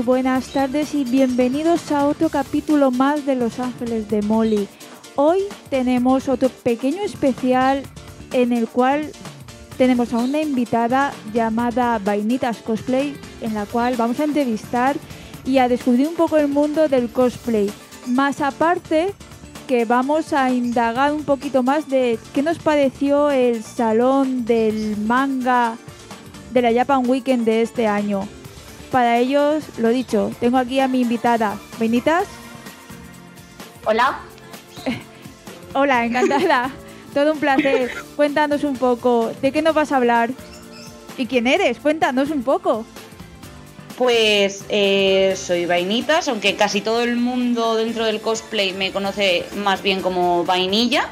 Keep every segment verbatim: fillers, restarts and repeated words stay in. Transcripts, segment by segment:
buenas tardes y bienvenidos a otro capítulo más de Los Ángeles de Molly. Hoy tenemos otro pequeño especial en el cual tenemos a una invitada llamada Vainitas Cosplay, en la cual vamos a entrevistar y a descubrir un poco el mundo del cosplay. Más aparte que vamos a indagar un poquito más de qué nos pareció el salón del manga de la Japan Weekend de este año. Para ellos, lo dicho, tengo aquí a mi invitada. ¿Vainitas? Hola. Hola, encantada. Todo un placer. Cuéntanos un poco, ¿de qué nos vas a hablar? ¿Y quién eres? Cuéntanos un poco. Pues eh, soy Vainitas, aunque casi todo el mundo dentro del cosplay me conoce más bien como Vainilla.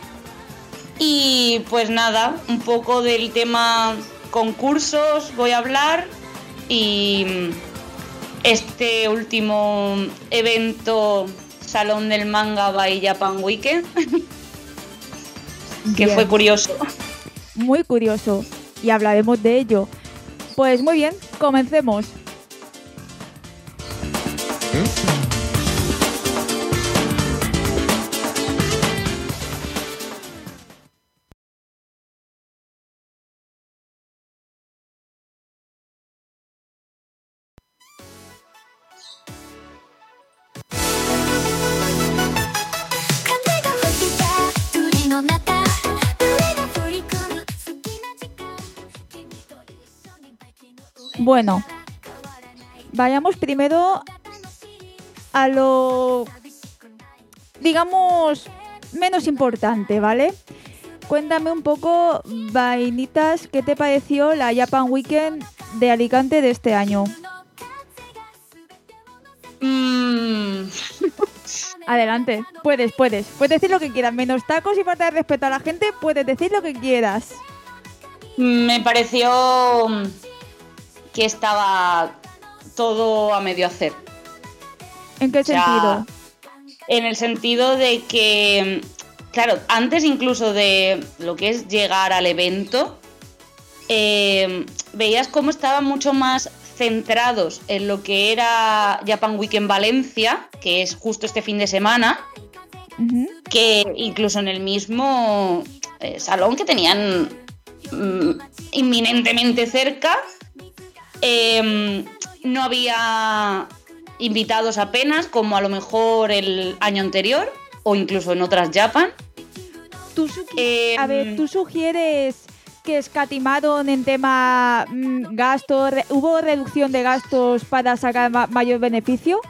Y pues nada, un poco del tema concursos voy a hablar y este último evento Salón del Manga by Japan Weekend que Bien. Fue curioso. Muy curioso y hablaremos de ello. Pues muy bien, comencemos. Bueno, vayamos primero a lo, digamos, menos importante, ¿vale? Cuéntame un poco, Vainitas, ¿qué te pareció la Japan Weekend de Alicante de este año? Mm. Adelante, puedes, puedes. Puedes decir lo que quieras, menos tacos y falta de respeto a la gente, puedes decir lo que quieras. Me pareció que estaba todo a medio hacer. ¿En qué O sea, sentido? En el sentido de que, claro, antes incluso de lo que es llegar al evento, eh, veías cómo estaban mucho más centrados en lo que era Japan Weekend Valencia, que es justo este fin de semana, Uh-huh. que incluso en el mismo eh, salón que tenían mm, inminentemente cerca, eh, no había invitados apenas, como a lo mejor el año anterior o incluso en otras Japan. ¿Tú sugi- Eh, a ver, ¿tú sugieres que escatimaron en tema mmm, gastos? Re- ¿Hubo reducción de gastos para sacar ma- mayor beneficio?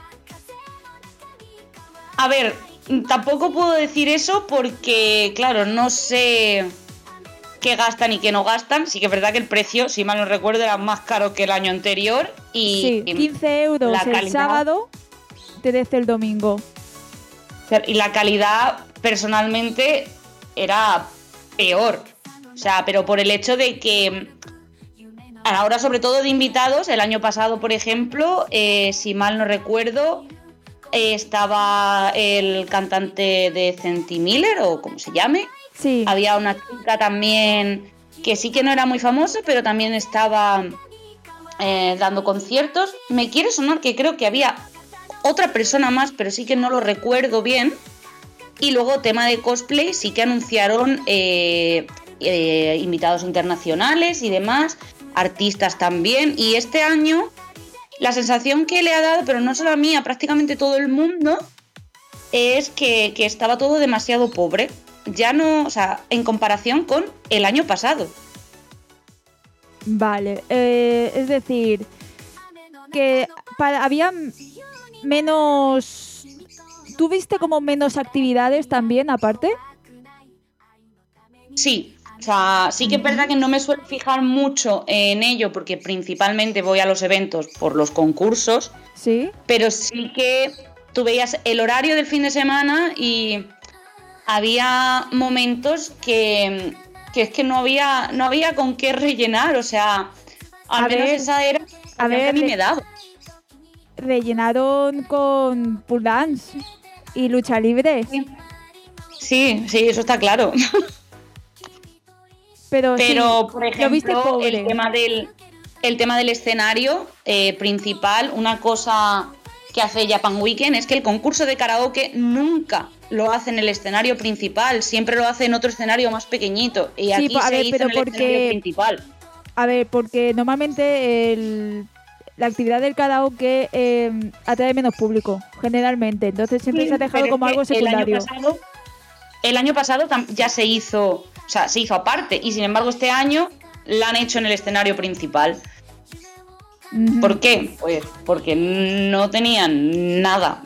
A ver, tampoco puedo decir eso porque, claro, no sé qué gastan y qué no gastan. Sí que es verdad que el precio, si mal no recuerdo, era más caro que el año anterior. Y Sí, quince euros la el calidad- sábado, trece el domingo. Y la calidad, personalmente, era peor. O sea, pero por el hecho de que, a la hora sobre todo de invitados, el año pasado, por ejemplo, eh, si mal no recuerdo, eh, estaba el cantante de Centi Miller, o como se llame. Sí, Había una chica también que sí que no era muy famosa, pero también estaba eh, dando conciertos. Me quiere sonar que creo que había otra persona más, pero sí que no lo recuerdo bien. Y luego, tema de cosplay, sí que anunciaron eh, eh, invitados internacionales y demás, artistas también. Y este año, la sensación que le ha dado, pero no solo a mí, a prácticamente todo el mundo, es que, que estaba todo demasiado pobre. Ya no, o sea, en comparación con el año pasado. vale. Eh, es decir, que para, había m- menos... ¿Tú viste como menos actividades también, aparte? Sí, o sea, sí que es verdad que no me suelo fijar mucho en ello porque principalmente voy a los eventos por los concursos, Sí. pero sí que tú veías el horario del fin de semana y había momentos que, que es que no había, no había con qué rellenar, o sea, al A menos ver, esa era a la que ver, a mí le- me daba. Rellenaron con pull dance y lucha libre. Sí, sí, eso está claro. Pero, Pero, sí, por lo viste ejemplo, pobre. el tema del... el tema del escenario eh, principal, una cosa que hace Japan Weekend es que el concurso de karaoke nunca lo hace en el escenario principal, siempre lo hace en otro escenario más pequeñito. Y Sí, aquí a se ver, hizo pero en el porque- escenario principal. A ver, porque normalmente el- la actividad del karaoke eh, atrae menos público, generalmente. Entonces siempre Sí, se ha dejado pero como es algo que el año secundario. pasado, el año pasado tam- ya se hizo, o sea, se hizo aparte, y sin embargo este año la han hecho en el escenario principal. Ujú. ¿Por qué? Pues porque no tenían nada.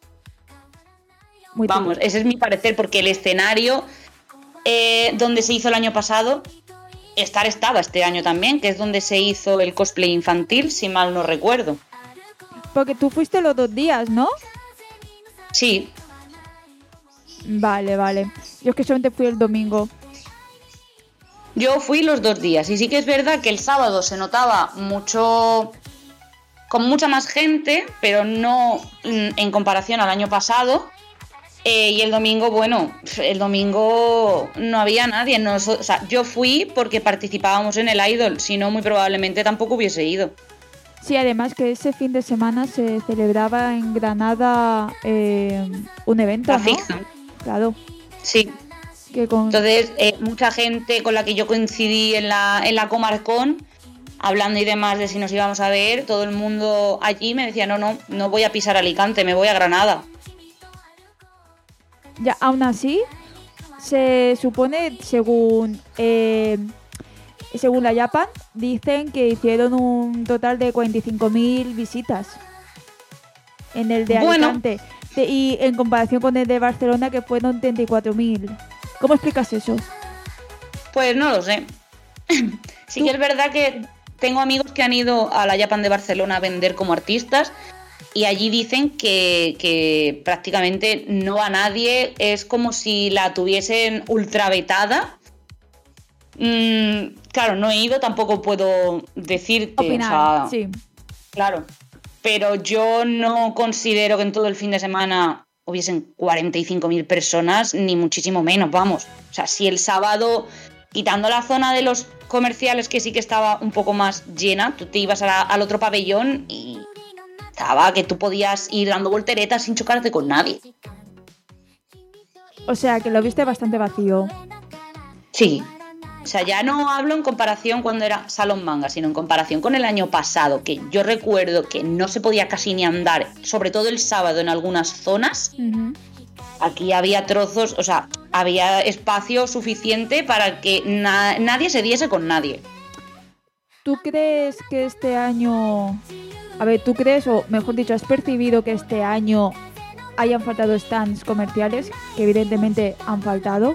Muy Vamos, triste. ese es mi parecer, porque el escenario eh, donde se hizo el año pasado, estar estaba este año también, que es donde se hizo el cosplay infantil, si mal no recuerdo. Porque tú fuiste los dos días, ¿no? Sí, Vale, vale. Yo es que solamente fui el domingo. yo fui los dos días, y sí que es verdad que el sábado se notaba mucho, con mucha más gente, pero no mm, en comparación al año pasado. Eh, y el domingo, bueno, el domingo no había nadie. Nos- o sea, yo fui porque participábamos en el Idol, si no, muy probablemente tampoco hubiese ido. Sí, además que ese fin de semana se celebraba en Granada eh, un evento, La ¿no? fiction. Claro. Sí. Que con... Entonces, eh, mucha gente con la que yo coincidí en la, en la Comarcón, hablando y demás de si nos íbamos a ver, todo el mundo allí me decía, no, no, no voy a pisar Alicante, me voy a Granada. Ya, aún así, se supone, según eh, según la Japan, dicen que hicieron un total de cuarenta y cinco mil visitas en el de Bueno. Alicante. De- y en comparación con el de Barcelona, que fueron treinta y cuatro mil. ¿Cómo explicas eso? Pues no lo sé. Sí ¿Tú? que es verdad que tengo amigos que han ido a la Japan de Barcelona a vender como artistas, y allí dicen que, que prácticamente no va nadie, es como si la tuviesen ultra vetada. Mm, claro, no he ido, tampoco puedo decirte. Opinar, o sea, sí. Claro, pero yo no considero que en todo el fin de semana hubiesen cuarenta y cinco mil personas, ni muchísimo menos, vamos. O sea, si el sábado, quitando la zona de los comerciales, que sí que estaba un poco más llena, tú te ibas a la- al otro pabellón y estaba que tú podías ir dando volteretas sin chocarte con nadie. O sea, que lo viste bastante vacío. Sí. O sea, ya no hablo en comparación cuando era Salón Manga, sino en comparación con el año pasado, que yo recuerdo que no se podía casi ni andar, sobre todo el sábado en algunas zonas. Ujú. Aquí había trozos, o sea, había espacio suficiente para que na- nadie se diese con nadie. ¿Tú crees que este año... A ver, ¿tú crees, o mejor dicho, has percibido que este año hayan faltado stands comerciales? Que evidentemente han faltado.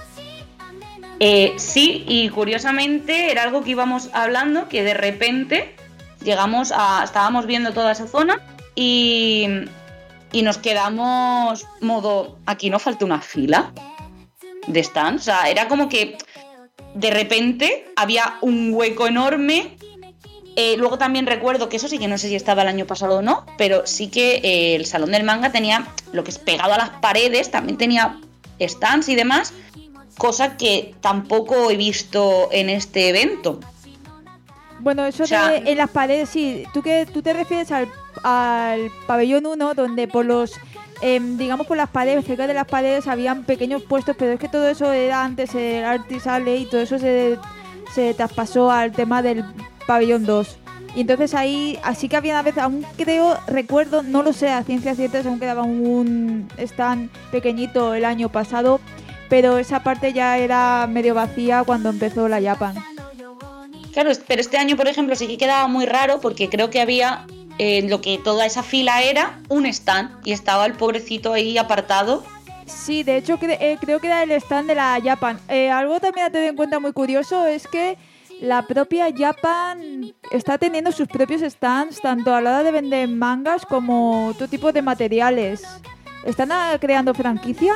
Eh, sí, y curiosamente era algo que íbamos hablando, que de repente llegamos a... estábamos viendo toda esa zona y, y nos quedamos modo, aquí no falta una fila de stands. O sea, era como que de repente había un hueco enorme. Eh, luego también recuerdo que eso sí que no sé si estaba el año pasado o no, pero sí que eh, el Salón del Manga tenía lo que es pegado a las paredes, también tenía stands y demás, cosa que tampoco he visto en este evento. Bueno, eso O sea- de en las paredes, sí. ¿Tú, que, tú te refieres al, al pabellón uno, donde por los, em, digamos, por las paredes, cerca de las paredes habían pequeños puestos, pero es que todo eso era antes el Artist Alley y todo eso se, se traspasó al tema del pabellón dos. Y entonces ahí, así que había a veces, aún creo, recuerdo, no lo sé, a ciencia cierta, aún quedaba un stand pequeñito el año pasado, pero esa parte ya era medio vacía cuando empezó la Japan. Claro, pero este año, por ejemplo, sí que quedaba muy raro porque creo que había eh, lo que toda esa fila era un stand y estaba el pobrecito ahí apartado. Sí, de hecho cre- eh, creo que era el stand de la Japan. Eh, algo también a tener en cuenta muy curioso es que la propia Japan está teniendo sus propios stands, tanto a la hora de vender mangas como otro tipo de materiales. ¿Están ah, creando franquicia?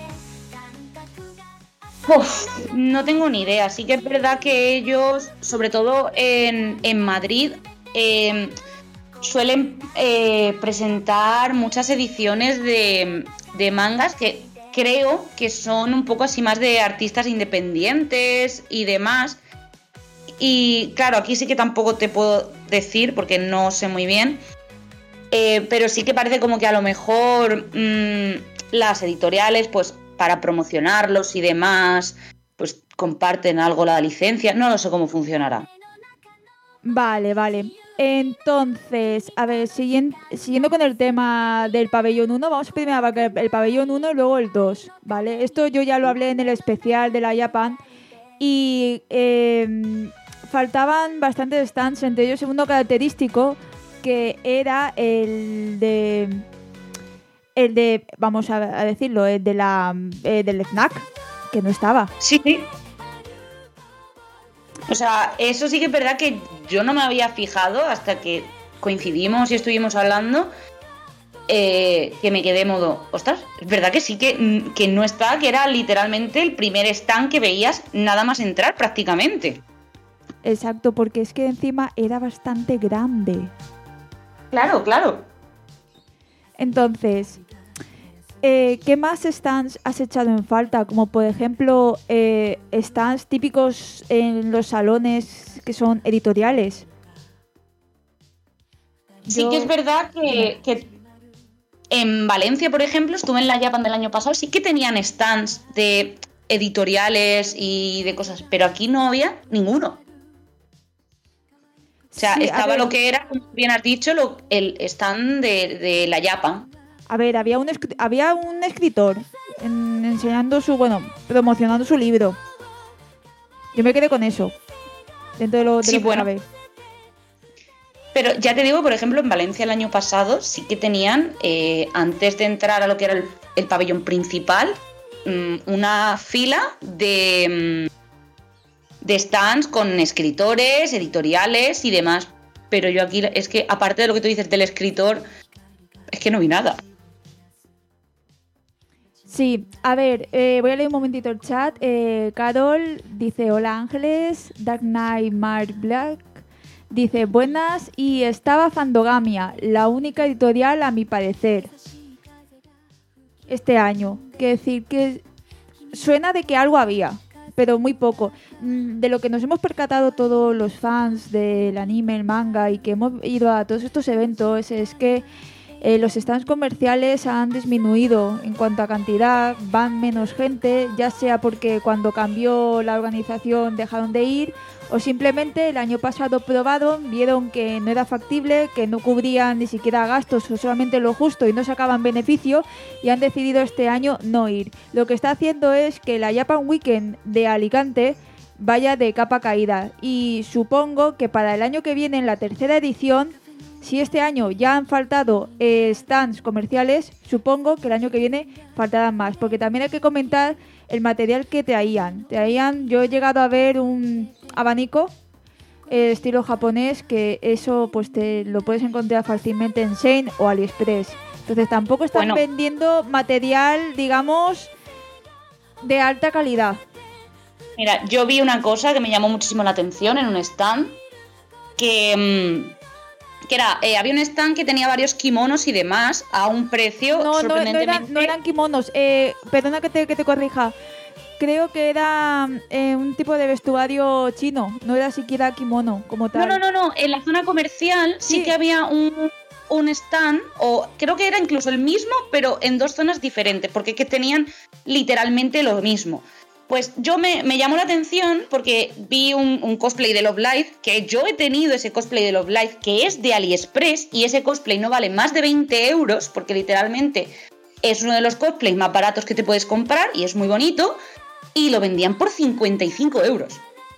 Uf, no tengo ni idea. Sí que es verdad que ellos, sobre todo en, en Madrid, eh, suelen eh, presentar muchas ediciones de, de mangas que creo que son un poco así más de artistas independientes y demás. Y claro, aquí sí que tampoco te puedo decir porque no sé muy bien, eh, pero sí que parece como que a lo mejor mmm, las editoriales, pues para promocionarlos y demás, pues comparten algo la licencia, no lo sé cómo funcionará. Vale, vale. Entonces, a ver, siguiendo, siguiendo con el tema del pabellón uno, vamos primero a abarcar el pabellón uno y luego el dos, ¿vale? Esto yo ya lo hablé en el especial de la Japan y eh, faltaban bastantes stands, entre ellos uno característico que era el de... El de, vamos a, a decirlo, el de la eh, del F N A C, que no estaba. Sí, sí. O sea, eso sí que es verdad que yo no me había fijado hasta que coincidimos y estuvimos hablando, eh, que me quedé modo, ostras, es verdad que sí que, que no está, que era literalmente el primer stand que veías nada más entrar prácticamente. Exacto, porque es que encima era bastante grande. Claro, claro. Entonces, eh, ¿qué más stands has echado en falta? Como por ejemplo, eh, stands típicos en los salones que son editoriales. Sí Yo... que es verdad que, que en Valencia, por ejemplo, estuve en la Japan del año pasado, sí que tenían stands de editoriales y de cosas, pero aquí no había ninguno. O sea, sí, estaba ver, lo que era, como bien has dicho, lo, el stand de, de la Japan. A ver, había un, había un escritor en, enseñando su, bueno, promocionando su libro. Yo me quedé con eso, dentro de lo, de sí, lo que bueno. cabe. Pero ya te digo, por ejemplo, en Valencia el año pasado sí que tenían, eh, antes de entrar a lo que era el, el pabellón principal, mmm, una fila de... Mmm, de stands con escritores, editoriales y demás. Pero yo aquí, es que aparte de lo que tú dices del escritor, es que no vi nada. Sí, a ver, eh, voy a leer un momentito el chat. Eh, Carol dice, hola Ángeles, Dark Knight Mark Black dice, buenas, y estaba Fandogamia, la única editorial a mi parecer, este año. Quiero decir que suena de que algo había, pero muy poco. De lo que nos hemos percatado todos los fans del anime, el manga y que hemos ido a todos estos eventos es que eh, los stands comerciales han disminuido en cuanto a cantidad, van menos gente, ya sea porque cuando cambió la organización dejaron de ir o simplemente el año pasado probaron, vieron que no era factible, que no cubrían ni siquiera gastos o solamente lo justo y no sacaban beneficio y han decidido este año no ir. Lo que está haciendo es que la Japan Weekend de Alicante vaya de capa caída y supongo que para el año que viene, en la tercera edición, si este año ya han faltado eh, stands comerciales, supongo que el año que viene faltarán más, porque también hay que comentar el material que traían. Traían, yo he llegado a ver un abanico eh, estilo japonés, que eso pues te lo puedes encontrar fácilmente en Shein o AliExpress. Entonces tampoco están bueno. vendiendo material, digamos, de alta calidad. Mira, yo vi una cosa que me llamó muchísimo la atención en un stand, que, que era, eh, había un stand que tenía varios kimonos y demás a un precio no, sorprendentemente... No, no, eran, no eran kimonos, eh, perdona que te, que te corrija, creo que era eh, un tipo de vestuario chino, no era siquiera kimono como tal. No, no, no, no. En la zona comercial sí, sí que había un... un stand, o creo que era incluso el mismo, pero en dos zonas diferentes, porque que tenían literalmente lo mismo. Pues yo me, me llamó la atención porque vi un, un cosplay de Love Live, que yo he tenido ese cosplay de Love Live, que es de AliExpress, y ese cosplay no vale más de veinte euros, porque literalmente es uno de los cosplays más baratos que te puedes comprar, y es muy bonito, y lo vendían por cincuenta y cinco euros.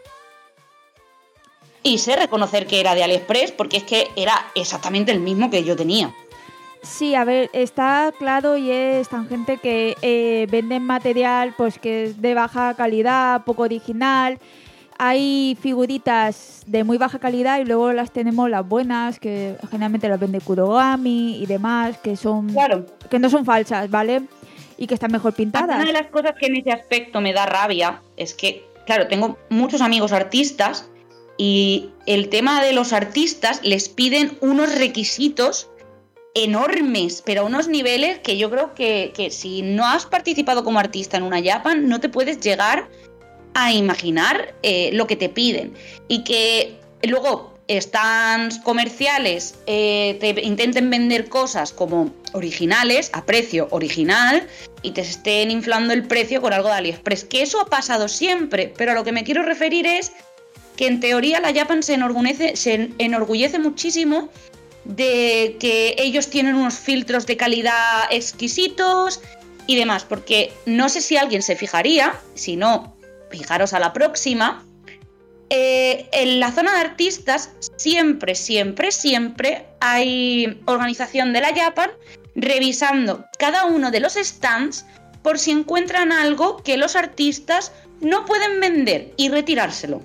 Y sé reconocer que era de AliExpress porque es que era exactamente el mismo que yo tenía. Sí, a ver, está claro y es tan gente que eh, venden material pues que es de baja calidad, poco original. Hay figuritas de muy baja calidad y luego las tenemos las buenas, que generalmente las vende Kurogami y demás, que son claro. que no son falsas, ¿vale? Y que están mejor pintadas. Una de las cosas que en ese aspecto me da rabia es que, claro, tengo muchos amigos artistas. Y el tema de los artistas les piden unos requisitos enormes, pero a unos niveles que yo creo que, que si no has participado como artista en una Japan no te puedes llegar a imaginar eh, lo que te piden. Y que luego stands comerciales eh, te intenten vender cosas como originales, a precio original, y te estén inflando el precio con algo de AliExpress. Que eso ha pasado siempre, pero a lo que me quiero referir es que en teoría la Japan se enorgullece, se enorgullece muchísimo de que ellos tienen unos filtros de calidad exquisitos y demás, porque no sé si alguien se fijaría, si no, fijaros a la próxima, eh, en la zona de artistas siempre, siempre, siempre hay organización de la Japan revisando cada uno de los stands por si encuentran algo que los artistas no pueden vender y retirárselo.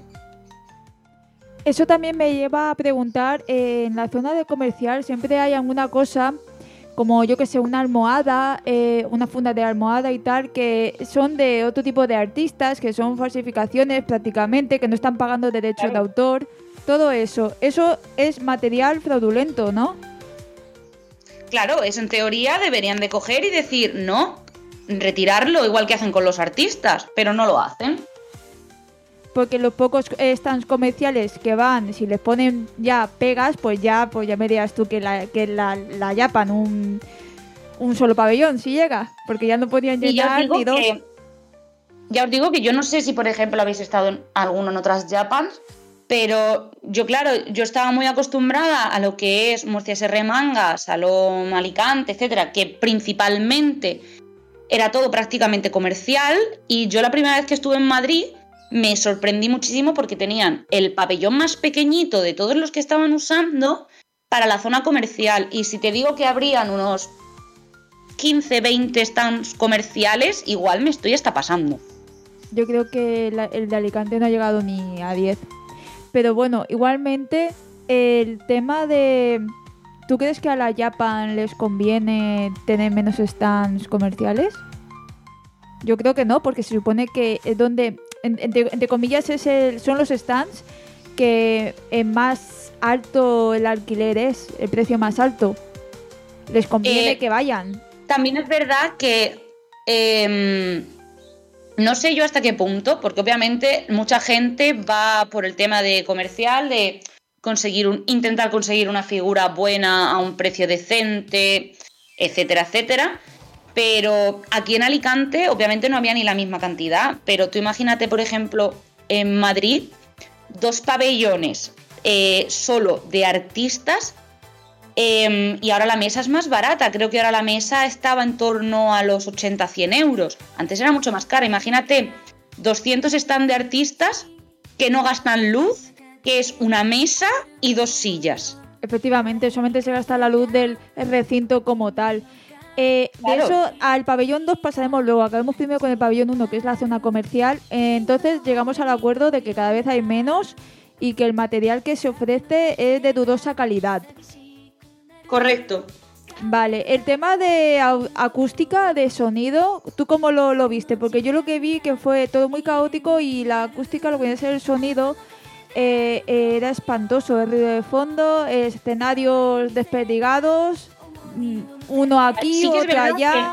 Eso también me lleva a preguntar, eh, en la zona de comercial siempre hay alguna cosa, como yo que sé, una almohada, eh, una funda de almohada y tal, que son de otro tipo de artistas, que son falsificaciones prácticamente, que no están pagando derechos claro. de autor, todo eso. Eso es material fraudulento, ¿no? Claro, eso en teoría deberían de coger y decir, no, retirarlo, igual que hacen con los artistas, pero no lo hacen. Porque los pocos stands comerciales que van, si les ponen ya pegas, pues ya pues ya me dirás tú que la, que la, la Japan un, un solo pabellón, si llega, porque ya no podían llegar ni dos. Que, ya os digo que yo no sé si, por ejemplo, habéis estado en alguno en otras Japans, pero yo, claro, yo estaba muy acostumbrada a lo que es Murcia S R Manga, Salón Alicante, etcétera, que principalmente era todo prácticamente comercial, y yo la primera vez que estuve en Madrid me sorprendí muchísimo porque tenían el pabellón más pequeñito de todos los que estaban usando para la zona comercial. Y si te digo que habrían unos quince, veinte stands comerciales, igual me estoy hasta pasando. Yo creo que la, el de Alicante no ha llegado ni a diez. Pero bueno, igualmente el tema de... ¿Tú crees que a la Japan les conviene tener menos stands comerciales? Yo creo que no, porque se supone que es donde... Entre, entre comillas es el, son los stands que en más alto el alquiler es, el precio más alto. Les conviene eh, que vayan. También es verdad que eh, no sé yo hasta qué punto, porque obviamente mucha gente va por el tema de comercial, de conseguir un, intentar conseguir una figura buena a un precio decente, etcétera, etcétera. Pero aquí en Alicante obviamente no había ni la misma cantidad, pero tú imagínate, por ejemplo, en Madrid, dos pabellones eh, solo de artistas, eh, y ahora la mesa es más barata. Creo que ahora la mesa estaba en torno a los ochenta a cien euros. Antes era mucho más cara. Imagínate, doscientos stands de artistas que no gastan luz, que es una mesa y dos sillas. Efectivamente, solamente se gasta la luz del recinto como tal. Eh, claro. De eso al pabellón dos pasaremos luego. Acabemos primero con el pabellón uno, que es la zona comercial. Eh, entonces llegamos al acuerdo de que cada vez hay menos y que el material que se ofrece es de dudosa calidad. Correcto. Vale, el tema de au- acústica, de sonido, ¿tú cómo lo, lo viste? Porque yo lo que vi que fue todo muy caótico y la acústica, lo que viene a ser el sonido, eh, eh, era espantoso. El ruido de fondo, escenarios desperdigados, uno aquí, sí, otro allá.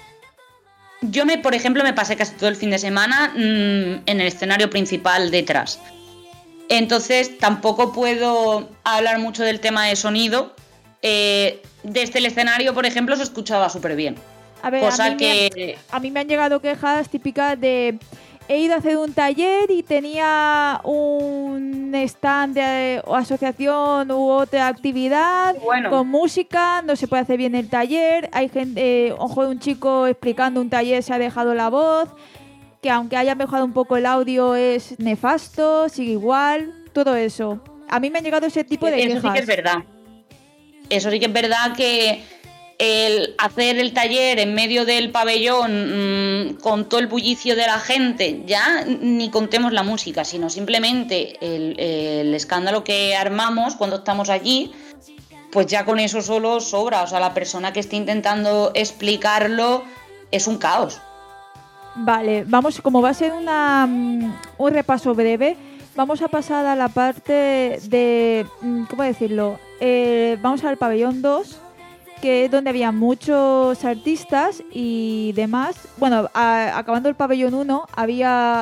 Yo, me, por ejemplo, me pasé casi todo el fin de semana mmm, en el escenario principal detrás. Entonces tampoco puedo hablar mucho del tema de sonido. Eh, desde el escenario, por ejemplo, se escuchaba súper bien. A ver, cosa a mí, que... me, a mí me han llegado quejas típicas de... He ido a hacer un taller y tenía un stand de o asociación u otra actividad bueno. con música, no se puede hacer bien el taller. Hay gente, eh, ojo, un chico explicando un taller se ha dejado la voz, que aunque haya mejorado un poco el audio es nefasto, sigue igual, todo eso. A mí me han llegado ese tipo de eso quejas. Eso sí que es verdad. Eso sí que es verdad que el hacer el taller en medio del pabellón mmm, con todo el bullicio de la gente, ya ni contemos la música, sino simplemente el, el escándalo que armamos cuando estamos allí, pues ya con eso solo sobra. O sea, la persona que esté intentando explicarlo es un caos. Vale, vamos, como va a ser una, um, un repaso breve, vamos a pasar a la parte de, ¿cómo decirlo? Eh, vamos al pabellón dos, que es donde había muchos artistas y demás. Bueno, a, acabando el pabellón uno, había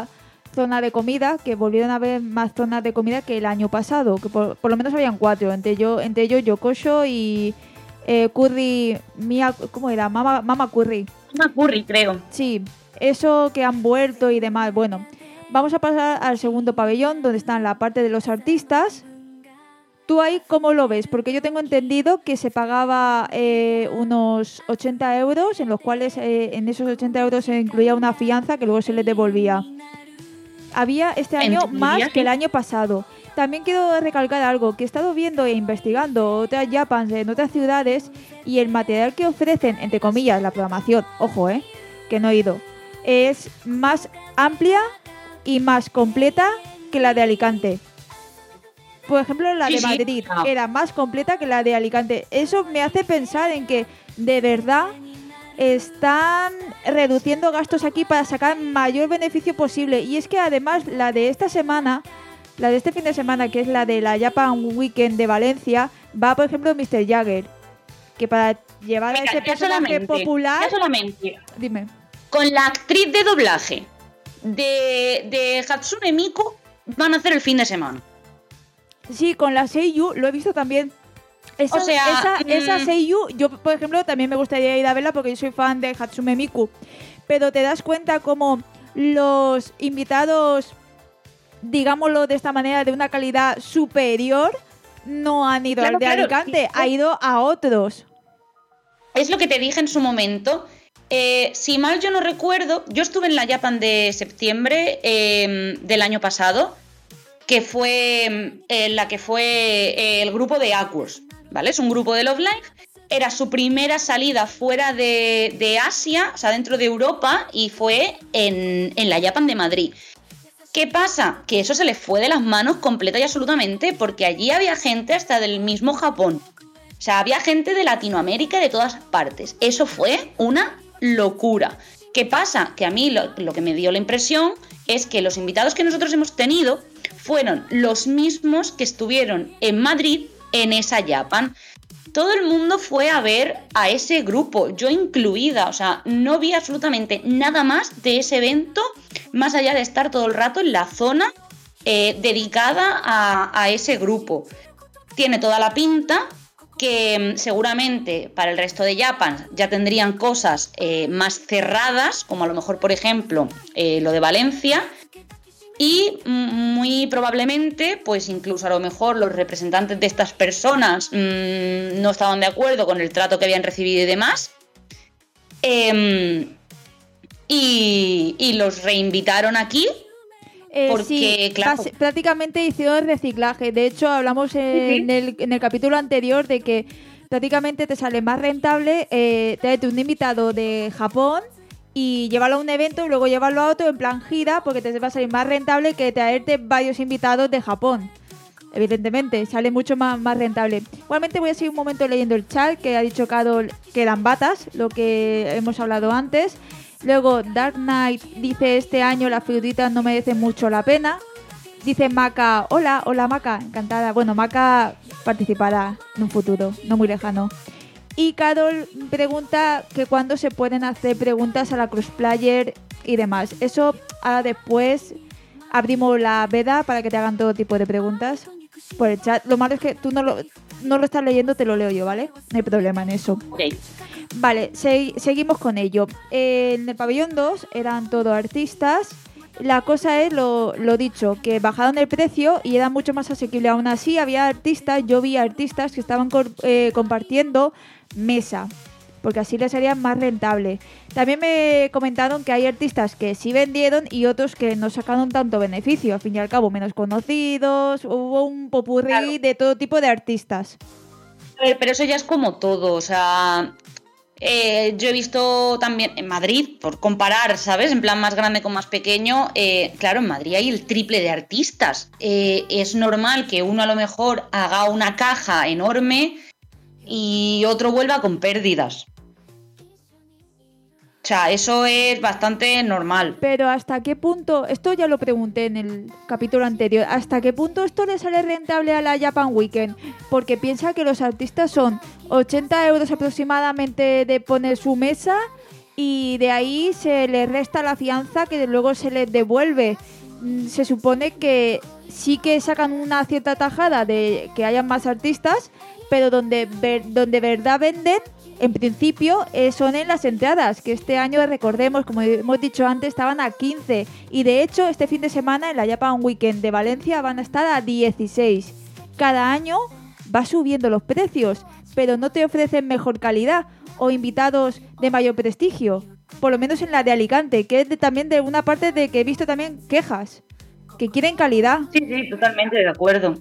zona de comida, que volvieron a haber más zonas de comida que el año pasado, que por, por lo menos habían cuatro, entre, yo, entre ellos Yokosho y eh, Curry, Mia, ¿cómo era? Mama, Mama Curry. Mama Curry, creo. Sí, eso que han vuelto y demás. Bueno, vamos a pasar al segundo pabellón, donde están la parte de los artistas. ¿Tú ahí cómo lo ves? Porque yo tengo entendido que se pagaba eh, unos ochenta euros, en los cuales eh, en esos ochenta euros se incluía una fianza que luego se les devolvía. Había este año más que el año pasado. También quiero recalcar algo, que he estado viendo e investigando otras Japans en otras ciudades y el material que ofrecen, entre comillas, la programación, ojo, eh, que no he ido, es más amplia y más completa que la de Alicante. Por ejemplo, la sí, de Madrid sí. era más completa que la de Alicante. Eso me hace pensar en que de verdad están reduciendo gastos aquí para sacar mayor beneficio posible. Y es que además la de esta semana, la de este fin de semana, que es la de la Japan Weekend de Valencia, va, por ejemplo, míster Jagger, que para llevar Mira, a ese personaje popular... Ya solamente. Dime. Con la actriz de doblaje de, de Hatsune Miku van a hacer el fin de semana. Sí, con la Seiyu lo he visto también. Esa, o sea, esa, mmm... esa Seiyu, yo por ejemplo también me gustaría ir a verla porque yo soy fan de Hatsune Miku. Pero te das cuenta como los invitados, digámoslo de esta manera, de una calidad superior, no han ido claro, al de claro, Alicante, sí, ha ido a otros. Es lo que te dije en su momento. Eh, si mal yo no recuerdo, yo estuve en la Japan de septiembre eh, del año pasado, que fue eh, la que fue eh, el grupo de Aquos, ¿vale? Es un grupo de Love Live. Era su primera salida fuera de, de Asia, o sea, dentro de Europa, y fue en, en la Japan de Madrid. ¿Qué pasa? Que eso se les fue de las manos completa y absolutamente, porque allí había gente hasta del mismo Japón. O sea, había gente de Latinoamérica y de todas partes. Eso fue una locura. ¿Qué pasa? Que a mí lo, lo que me dio la impresión es que los invitados que nosotros hemos tenido fueron los mismos que estuvieron en Madrid en esa Japan. Todo el mundo fue a ver a ese grupo, yo incluida, o sea, no vi absolutamente nada más de ese evento, más allá de estar todo el rato en la zona eh, dedicada a, a ese grupo. Tiene toda la pinta que seguramente para el resto de Japan ya tendrían cosas eh, más cerradas, como a lo mejor, por ejemplo, eh, lo de Valencia, y muy probablemente, pues incluso a lo mejor los representantes de estas personas mmm, no estaban de acuerdo con el trato que habían recibido y demás, eh, y, y los reinvitaron aquí. Eh, porque, sí, claro, prácticamente hicieron reciclaje. De hecho, hablamos en, ¿sí? el, en el capítulo anterior de que prácticamente te sale más rentable eh, traerte un invitado de Japón y llevarlo a un evento y luego llevarlo a otro en plan gira, porque te va a salir más rentable que traerte varios invitados de Japón. Evidentemente, sale mucho más, más rentable. Igualmente voy a seguir un momento leyendo el chat, que ha dicho Carol que eran batas, lo que hemos hablado antes. Luego Dark Knight dice: este año las figuritas no merecen mucho la pena. Dice Maca: hola, hola Maca, encantada. Bueno, Maca participará en un futuro, no muy lejano. Y Carol pregunta que cuándo se pueden hacer preguntas a la crossplayer y demás. Eso ahora después abrimos la veda para que te hagan todo tipo de preguntas por el chat. Lo malo es que tú no lo, no lo estás leyendo, te lo leo yo, ¿vale? No hay problema en eso. Okay. Vale, se- seguimos con ello. Eh, en el pabellón dos eran todos artistas. La cosa es lo, lo dicho, que bajaron el precio y era mucho más asequible. Aún así había artistas, yo vi artistas que estaban cor- eh, compartiendo mesa, porque así les sería más rentable. También me comentaron que hay artistas que sí vendieron y otros que no sacaron tanto beneficio. Al fin y al cabo, menos conocidos, hubo un popurrí claro. de todo tipo de artistas. A ver, pero eso ya es como todo, o sea... Eh, yo he visto también en Madrid, por comparar, ¿sabes? En plan más grande con más pequeño, eh, claro, en Madrid hay el triple de artistas. Eh, es normal que uno a lo mejor haga una caja enorme y otro vuelva con pérdidas. O sea, eso es bastante normal. Pero ¿hasta qué punto? Esto ya lo pregunté en el capítulo anterior. ¿Hasta qué punto esto le sale rentable a la Japan Weekend? Porque piensa que los artistas son ochenta euros aproximadamente de poner su mesa y de ahí se les resta la fianza que luego se les devuelve. mm, se supone que sí que sacan una cierta tajada de que hayan más artistas, pero donde ver, donde verdad venden, en principio, eh, son en las entradas, que este año, recordemos, como hemos dicho antes, estaban a quince. Y de hecho, este fin de semana en la Japan Weekend de Valencia van a estar a dieciséis. Cada año va subiendo los precios, pero no te ofrecen mejor calidad o invitados de mayor prestigio. Por lo menos en la de Alicante, que es de, también de una parte de que he visto también quejas, que quieren calidad. Sí, sí, totalmente de acuerdo.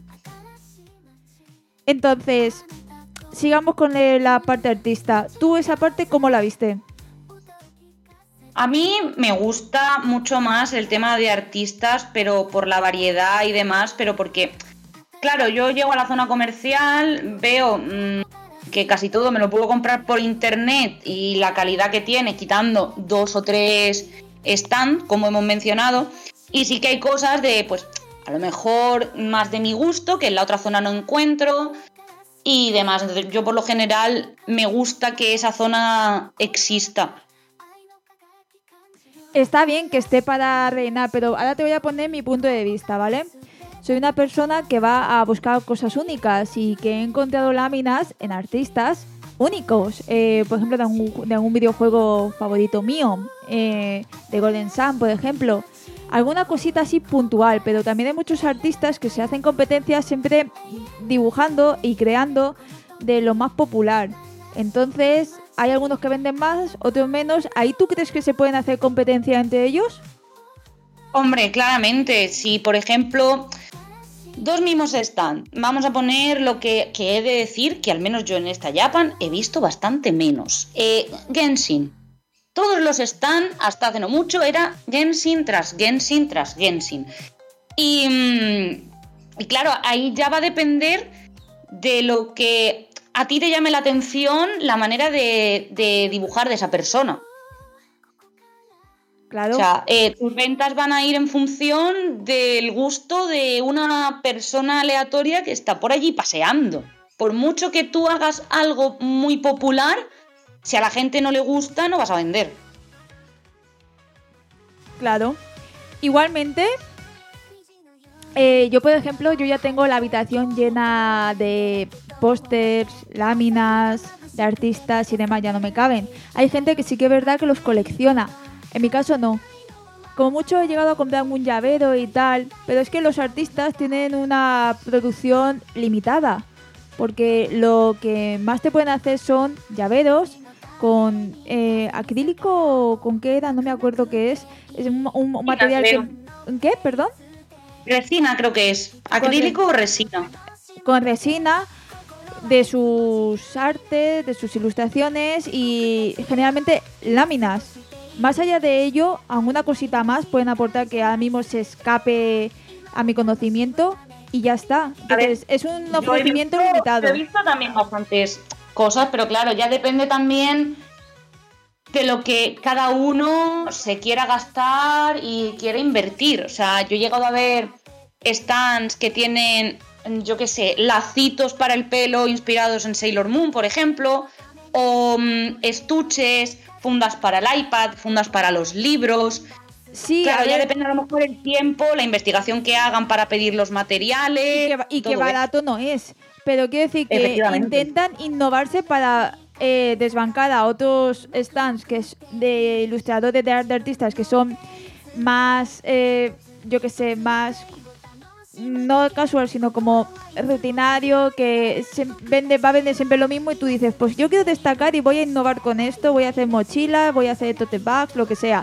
Entonces, sigamos con la parte artista. ¿Tú esa parte cómo la viste? A mí me gusta mucho más el tema de artistas, pero por la variedad y demás, pero porque, claro, yo llego a la zona comercial, veo mmm, que casi todo me lo puedo comprar por internet y la calidad que tiene, quitando dos o tres stands, como hemos mencionado, y sí que hay cosas de, pues, a lo mejor más de mi gusto, que en la otra zona no encuentro y demás. Entonces, yo por lo general me gusta que esa zona exista. Está bien que esté para reinar, pero ahora te voy a poner mi punto de vista, ¿vale? Soy una persona que va a buscar cosas únicas y que he encontrado láminas en artistas únicos. Eh, por ejemplo, de algún, de algún videojuego favorito mío, eh, de Golden Sun, por ejemplo. Alguna cosita así puntual, pero también hay muchos artistas que se hacen competencias siempre dibujando y creando de lo más popular. Entonces, hay algunos que venden más, otros menos. ¿Ahí tú crees que se pueden hacer competencia entre ellos? Hombre, claramente. Si, por ejemplo, dos mismos están, vamos a poner lo que, que he de decir, que al menos yo en esta Japan he visto bastante menos. Eh, Genshin. Todos los stands, hasta hace no mucho, era Genshin tras Genshin tras Genshin. Y, y claro, ahí ya va a depender de lo que a ti te llame la atención, la manera de, de dibujar de esa persona. Claro. O sea, eh, tus ventas van a ir en función del gusto de una persona aleatoria que está por allí paseando. Por mucho que tú hagas algo muy popular, si a la gente no le gusta, no vas a vender. Claro. Igualmente, eh, yo por ejemplo, yo ya tengo la habitación llena de pósters, láminas, de artistas y demás, ya no me caben. Hay gente que sí que es verdad que los colecciona. En mi caso no. Como mucho he llegado a comprar un llavero y tal, pero es que los artistas tienen una producción limitada. Porque lo que más te pueden hacer son llaveros con eh, acrílico o con qué era, no me acuerdo qué es. Es un, un Sí, material creo. que... ¿Qué? ¿Perdón? Resina creo que es. ¿Acrílico o resina? Con resina de sus artes, de sus ilustraciones y generalmente láminas. Más allá de ello, alguna cosita más pueden aportar que ahora mismo se escape a mi conocimiento y ya está. Entonces, ver, es un ofrecimiento yo he visto, limitado. Yo he visto también bastantes cosas, pero claro, ya depende también de lo que cada uno se quiera gastar y quiera invertir. O sea, yo he llegado a ver stands que tienen, yo qué sé, lacitos para el pelo inspirados en Sailor Moon, por ejemplo, o um, estuches, fundas para el iPad, fundas para los libros. Sí, claro, ya depende a lo mejor el tiempo, la investigación que hagan para pedir los materiales. Y que, y que barato eso. No es. Pero quiero decir que intentan innovarse para eh, desbancar a otros stands que es de ilustradores, de, de artistas que son más, eh, yo que sé, más no casual, sino como rutinario, que se vende, va a vender siempre lo mismo y tú dices, pues yo quiero destacar y voy a innovar con esto, voy a hacer mochilas, voy a hacer tote bags, lo que sea.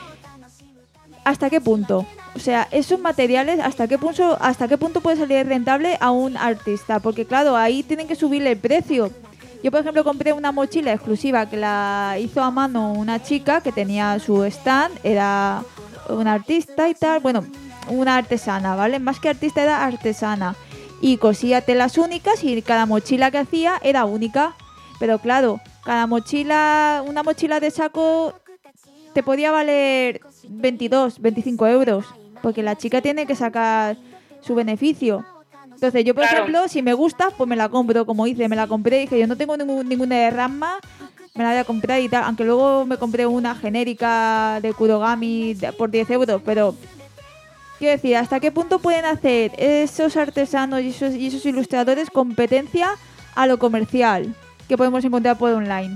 ¿Hasta qué punto? O sea, esos materiales, ¿hasta qué punto, hasta qué punto puede salir rentable a un artista? Porque claro, ahí tienen que subirle el precio. Yo, por ejemplo, compré una mochila exclusiva que la hizo a mano una chica que tenía su stand, era una artista y tal, bueno, una artesana, ¿vale? Más que artista era artesana. Y cosía telas únicas y cada mochila que hacía era única. Pero claro, cada mochila, una mochila de saco te podía valer veintidós, veinticinco euros. Porque la chica tiene que sacar su beneficio. Entonces yo, por claro. ejemplo, si me gusta, pues me la compro. Como hice, me la compré y dije, yo no tengo ningún, ninguna derrama, me la voy a comprar y tal. Aunque luego me compré una genérica de Kurogami por diez euros, pero Quiero decir, ¿hasta qué punto pueden hacer esos artesanos y esos, y esos ilustradores competencia a lo comercial que podemos encontrar por online?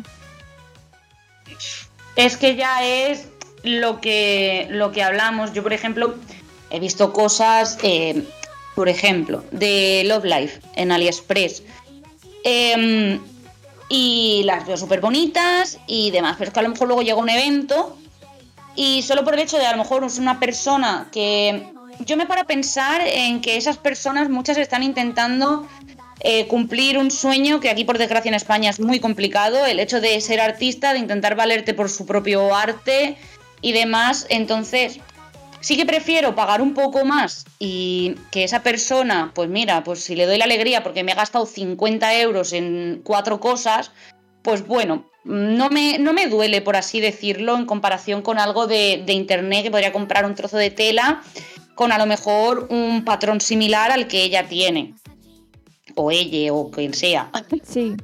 Es que ya es lo que, lo que hablamos. Yo, por ejemplo, he visto cosas, eh, por ejemplo, de Love Life en AliExpress. Eh, y las veo súper bonitas y demás, pero es que a lo mejor luego llega un evento y solo por el hecho de a lo mejor es una persona que... Yo me paro a pensar en que esas personas, muchas están intentando eh, cumplir un sueño que aquí por desgracia en España es muy complicado, el hecho de ser artista, de intentar valerte por su propio arte y demás. Entonces sí que prefiero pagar un poco más y que esa persona, pues mira, pues si le doy la alegría porque me he gastado cincuenta euros en cuatro cosas, pues bueno, no me, no me duele, por así decirlo, en comparación con algo de, de internet que podría comprar un trozo de tela con a lo mejor un patrón similar al que ella tiene, o ella, o quien sea. Sí.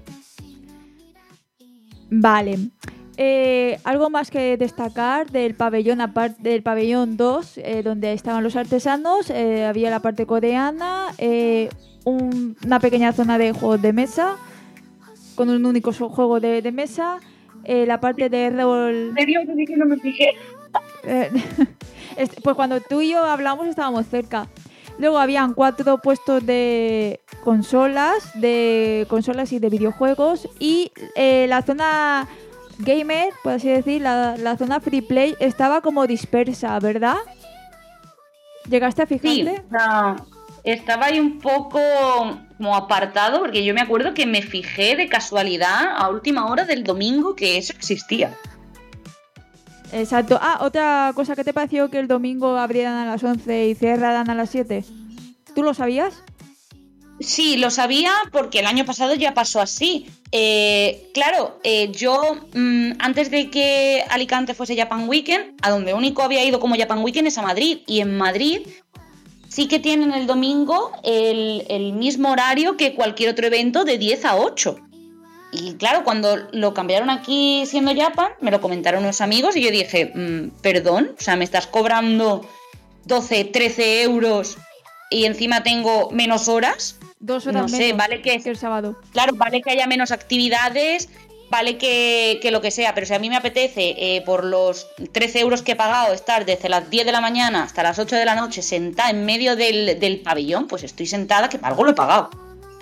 Vale. Eh, algo más que destacar del pabellón, aparte del pabellón dos, eh, donde estaban los artesanos, eh, había la parte coreana, eh, un, una pequeña zona de juegos de mesa, con un único juego de, de mesa, eh, la parte de rol... ¿En serio? Que no me fijé. Eh, pues cuando tú y yo hablamos estábamos cerca. Luego habían cuatro puestos de consolas, de consolas y de videojuegos, y eh, la zona gamer, por así decir, la, la zona free play estaba como dispersa, ¿verdad? ¿Llegaste a fijarte? Sí, no, estaba ahí un poco como apartado, porque yo me acuerdo que me fijé de casualidad a última hora del domingo que eso existía. Exacto. Ah, otra cosa, ¿qué te pareció que el domingo abrieran a las once y cerraran a las siete? ¿Tú lo sabías? Sí, lo sabía porque el año pasado ya pasó así. Eh, claro, eh, yo mmm, antes de que Alicante fuese Japan Weekend, a donde único había ido como Japan Weekend es a Madrid. Y en Madrid sí que tienen el domingo el, el mismo horario que cualquier otro evento de diez a ocho. Y claro, cuando lo cambiaron aquí siendo Japan, me lo comentaron unos amigos y yo dije, mmm, perdón, o sea, me estás cobrando doce, trece euros y encima tengo menos horas. Dos horas no menos sé, vale que, que el sábado. Claro, vale que haya menos actividades, vale que, que lo que sea, pero si a mí me apetece eh, por los trece euros que he pagado estar desde las diez de la mañana hasta las ocho de la noche sentada en medio del, del pabellón, pues estoy sentada que para algo lo he pagado.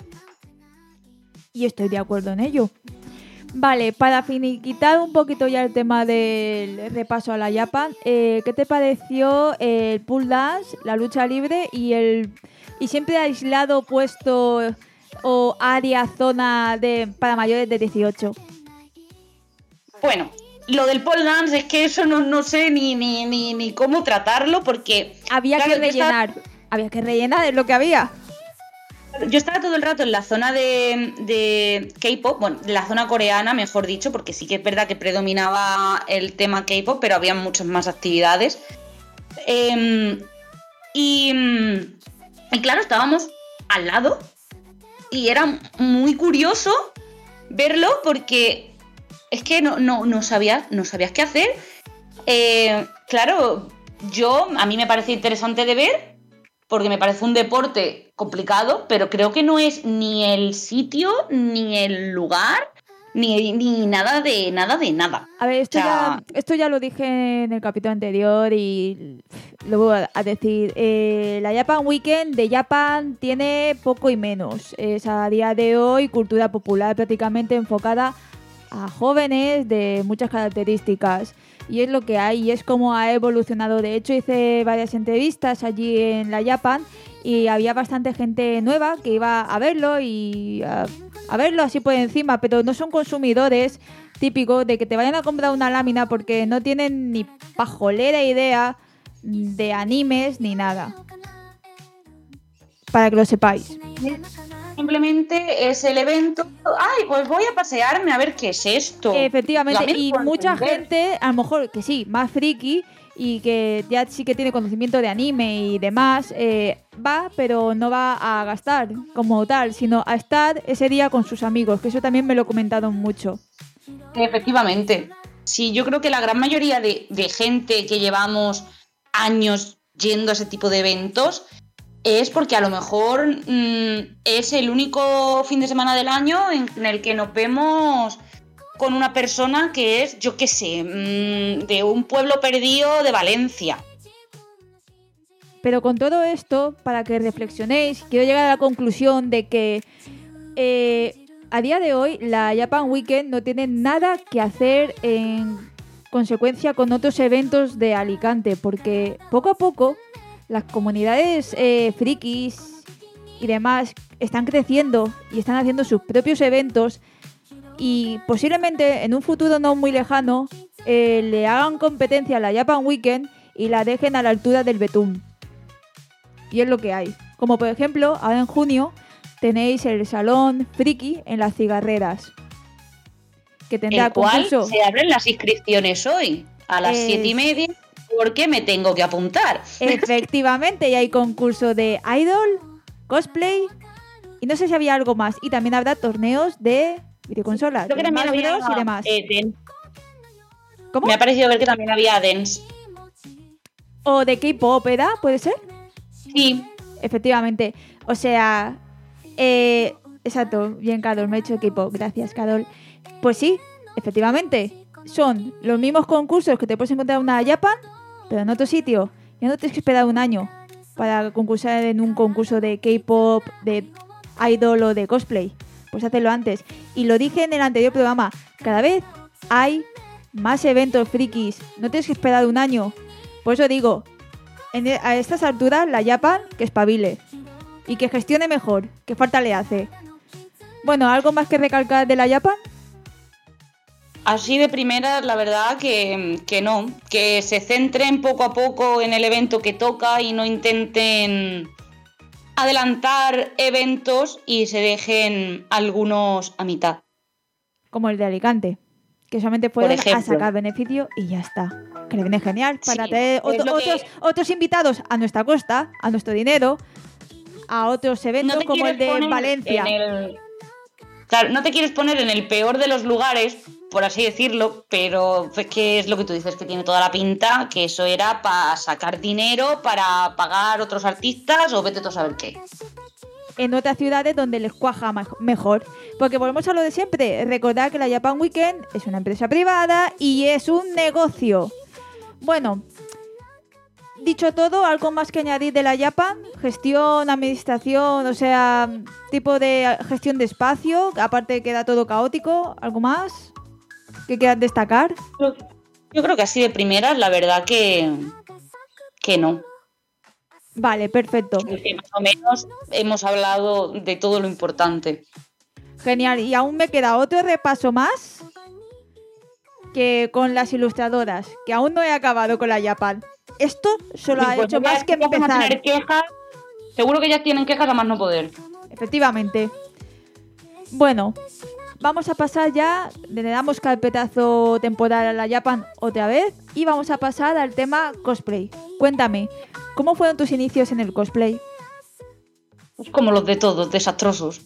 Y estoy de acuerdo en ello. Vale, para finiquitar un poquito ya el tema del repaso a la Japan, eh, ¿qué te pareció el pool dance, la lucha libre y el y siempre aislado puesto o área, zona de para mayores de dieciocho? Bueno, lo del pole dance es que eso no, no sé ni, ni, ni, ni cómo tratarlo porque... Había claro, que rellenar, estaba... había que rellenar, es lo que había. Yo estaba todo el rato en la zona de, de K-pop, bueno, la zona coreana, mejor dicho, porque sí que es verdad que predominaba el tema K-pop, pero había muchas más actividades. Eh, y, y claro, estábamos al lado y era muy curioso verlo porque es que no, no, no, sabías, no sabías qué hacer. Eh, claro, yo, a mí me parece interesante de ver, porque me parece un deporte complicado, pero creo que no es ni el sitio, ni el lugar, ni, ni nada de nada de nada. A ver, esto, o sea... ya, esto ya lo dije en el capítulo anterior y lo voy a decir. Eh, la Japan Weekend de Japan tiene poco y menos. Es a día de hoy cultura popular prácticamente enfocada a jóvenes de muchas características. Y es lo que hay, y es como ha evolucionado. De hecho, hice varias entrevistas allí en la Japan y había bastante gente nueva que iba a verlo y a, a verlo así por encima, pero no son consumidores típicos de que te vayan a comprar una lámina porque no tienen ni pajolera idea de animes ni nada. Para que lo sepáis. Simplemente es el evento. Ay, pues voy a pasearme a ver qué es esto. Efectivamente, y mucha gente, a lo mejor que sí, más friki y que ya sí que tiene conocimiento de anime y demás, eh, va, pero no va a gastar como tal, sino a estar ese día con sus amigos, que eso también me lo comentaron mucho. Efectivamente. Sí, yo creo que la gran mayoría de, de gente que llevamos años yendo a ese tipo de eventos, es porque a lo mejor mmm, es el único fin de semana del año en, en el que nos vemos con una persona que es, yo qué sé, mmm, de un pueblo perdido de Valencia. Pero con todo esto, para que reflexionéis, quiero llegar a la conclusión de que eh, a día de hoy la Japan Weekend no tiene nada que hacer en consecuencia con otros eventos de Alicante, porque poco a poco las comunidades eh, frikis y demás están creciendo y están haciendo sus propios eventos y posiblemente en un futuro no muy lejano eh, le hagan competencia a la Japan Weekend y la dejen a la altura del Betún. Y es lo que hay. Como por ejemplo, ahora en junio tenéis el Salón Friki en Las Cigarreras, que tendrá el cual concurso. Se abren las inscripciones hoy a las siete y media porque me tengo que apuntar. Efectivamente, y hay concurso de idol, cosplay y no sé si había algo más. Y también habrá torneos de videoconsolas, Creo que de también Smash había Bros y demás. eh, dance. ¿Cómo? Me ha parecido ver que también había dance. O de K-pop, ¿era? ¿Puede ser? Sí. Efectivamente. O sea, eh, exacto, bien, Carol, me he hecho K-pop. Gracias, Carol. Pues sí, efectivamente. Son los mismos concursos que te puedes encontrar en una Japan, pero en otro sitio. Ya no tienes que esperar un año para concursar en un concurso de K-pop, de idol o de cosplay. Pues hazlo antes. Y lo dije en el anterior programa, cada vez hay más eventos frikis. No tienes que esperar un año. Por eso digo, en, a estas alturas la Japan que espabile y que gestione mejor, que falta le hace. Bueno, ¿algo más que recalcar de la Japan? Así de primeras, la verdad que, que no, que se centren poco a poco en el evento que toca y no intenten adelantar eventos y se dejen algunos a mitad. Como el de Alicante, que solamente fueron a sacar beneficio y ya está. Que le viene genial para sí, tener otro, otros, que... otros invitados a nuestra costa, a nuestro dinero, a otros eventos no como el de Valencia. El... Claro, no te quieres poner en el peor de los lugares, por así decirlo, pero es que es lo que tú dices, que tiene toda la pinta, que eso era para sacar dinero, para pagar otros artistas o vete tú a saber qué. En otras ciudades donde les cuaja mejor. Porque volvemos a lo de siempre. Recordad que la Japan Weekend es una empresa privada y es un negocio. Bueno, dicho todo, ¿algo más que añadir de la Japan? Gestión, administración, o sea, tipo de gestión de espacio, aparte queda todo caótico. ¿Algo más que quieras destacar? Yo, yo creo que así de primeras, la verdad que, que no. Vale, perfecto. Que más o menos hemos hablado de todo lo importante. Genial, y aún me queda otro repaso más que con las ilustradoras, que aún no he acabado con la Japan. Esto solo ha pues hecho más que empezar. Quejas. Seguro que ya tienen quejas a más no poder. Efectivamente. Bueno, vamos a pasar ya, le damos carpetazo temporal a la Japan otra vez y vamos a pasar al tema cosplay. Cuéntame, ¿cómo fueron tus inicios en el cosplay? Pues como los de todos, desastrosos.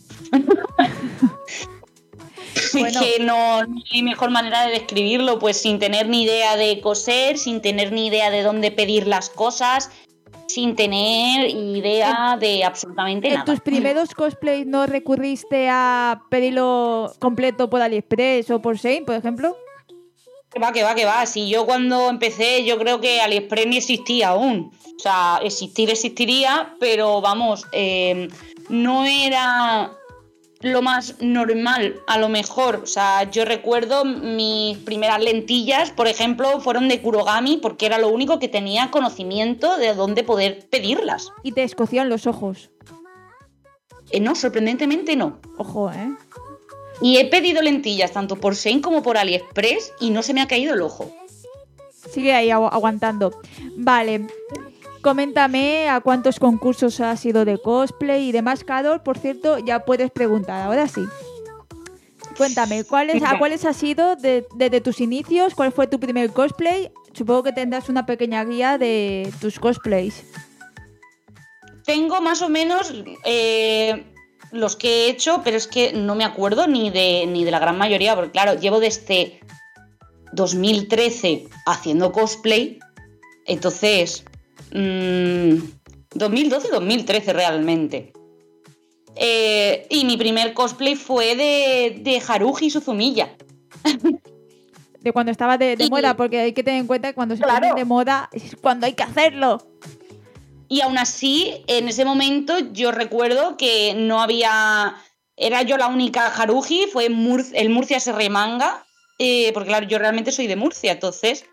Bueno. Que no, no hay mejor manera de describirlo, pues sin tener ni idea de coser, sin tener ni idea de dónde pedir las cosas, sin tener idea de absolutamente ¿En nada. ¿En tus primeros cosplays no recurriste a pedirlo completo por AliExpress o por Shein, por ejemplo? Que va, que va, que va. Si yo cuando empecé, yo creo que AliExpress ni existía aún. O sea, existir existiría, pero vamos, eh, no era lo más normal, a lo mejor. O sea, yo recuerdo mis primeras lentillas, por ejemplo, fueron de Kurogami porque era lo único que tenía conocimiento de dónde poder pedirlas. ¿Y te escocían los ojos? Eh, no, sorprendentemente no. Ojo, ¿eh? Y he pedido lentillas tanto por Shein como por AliExpress y no se me ha caído el ojo. Sigue ahí agu- aguantando. Vale. Coméntame a cuántos concursos has ido de cosplay y demás, Carol. Por cierto, ya puedes preguntar, ahora sí. Cuéntame, ¿cuáles, ¿a cuáles has ido desde de, de tus inicios? ¿Cuál fue tu primer cosplay? Supongo que tendrás una pequeña guía de tus cosplays. Tengo más o menos eh, los que he hecho, pero es que no me acuerdo ni de, ni de la gran mayoría, porque claro, llevo desde dos mil trece haciendo cosplay, entonces mmm, dos mil doce dos mil trece realmente. Eh, y mi primer cosplay fue de, de Haruhi Suzumiya. De cuando estaba de, de y, moda, porque hay que tener en cuenta que cuando se claro. ponen de moda es cuando hay que hacerlo. Y aún así, en ese momento yo recuerdo que no había... Era yo la única Haruhi, fue Mur- el Murcia se remanga, eh, porque claro, yo realmente soy de Murcia, entonces...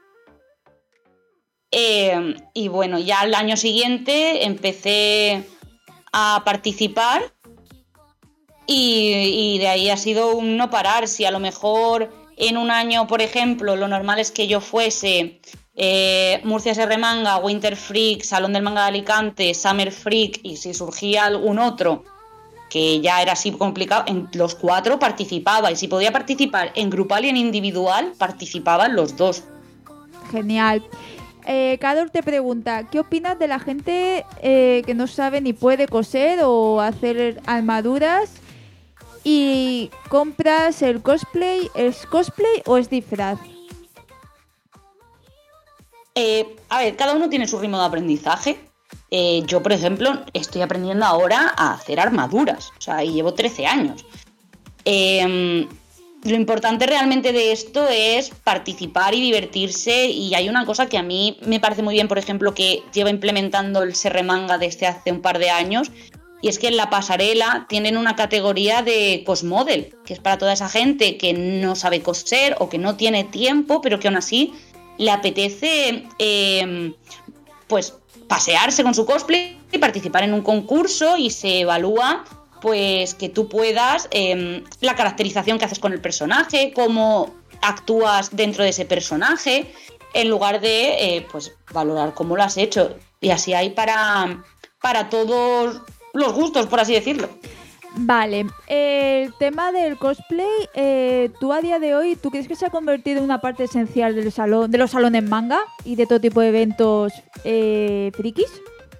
Eh, y bueno, ya al año siguiente empecé a participar y, y de ahí ha sido un no parar. Si a lo mejor en un año, por ejemplo, lo normal es que yo fuese eh, Murcia se remanga, Winter Freak, Salón del Manga de Alicante, Summer Freak, y si surgía algún otro que ya era así complicado, en los cuatro participaba, y si podía participar en grupal y en individual, participaban los dos. Genial. Eh, Cador te pregunta, ¿qué opinas de la gente eh, que no sabe ni puede coser o hacer armaduras y compras el cosplay? ¿Es cosplay o es disfraz? Eh, a ver, cada uno tiene su ritmo de aprendizaje. Eh, yo, por ejemplo, estoy aprendiendo ahora a hacer armaduras, o sea, y llevo trece años. Eh, lo importante realmente de esto es participar y divertirse, y hay una cosa que a mí me parece muy bien, por ejemplo, que lleva implementando el Serremanga desde hace un par de años, y es que en la pasarela tienen una categoría de cosmodel, que es para toda esa gente que no sabe coser o que no tiene tiempo, pero que aún así le apetece eh, pues pasearse con su cosplay y participar en un concurso, y se evalúa pues que tú puedas, eh, la caracterización que haces con el personaje, cómo actúas dentro de ese personaje, en lugar de eh, pues valorar cómo lo has hecho. Y así hay para, para todos los gustos, por así decirlo. Vale, eh, el tema del cosplay, eh, tú a día de hoy, ¿tú crees que se ha convertido en una parte esencial del salón, de los salones manga y de todo tipo de eventos eh, frikis?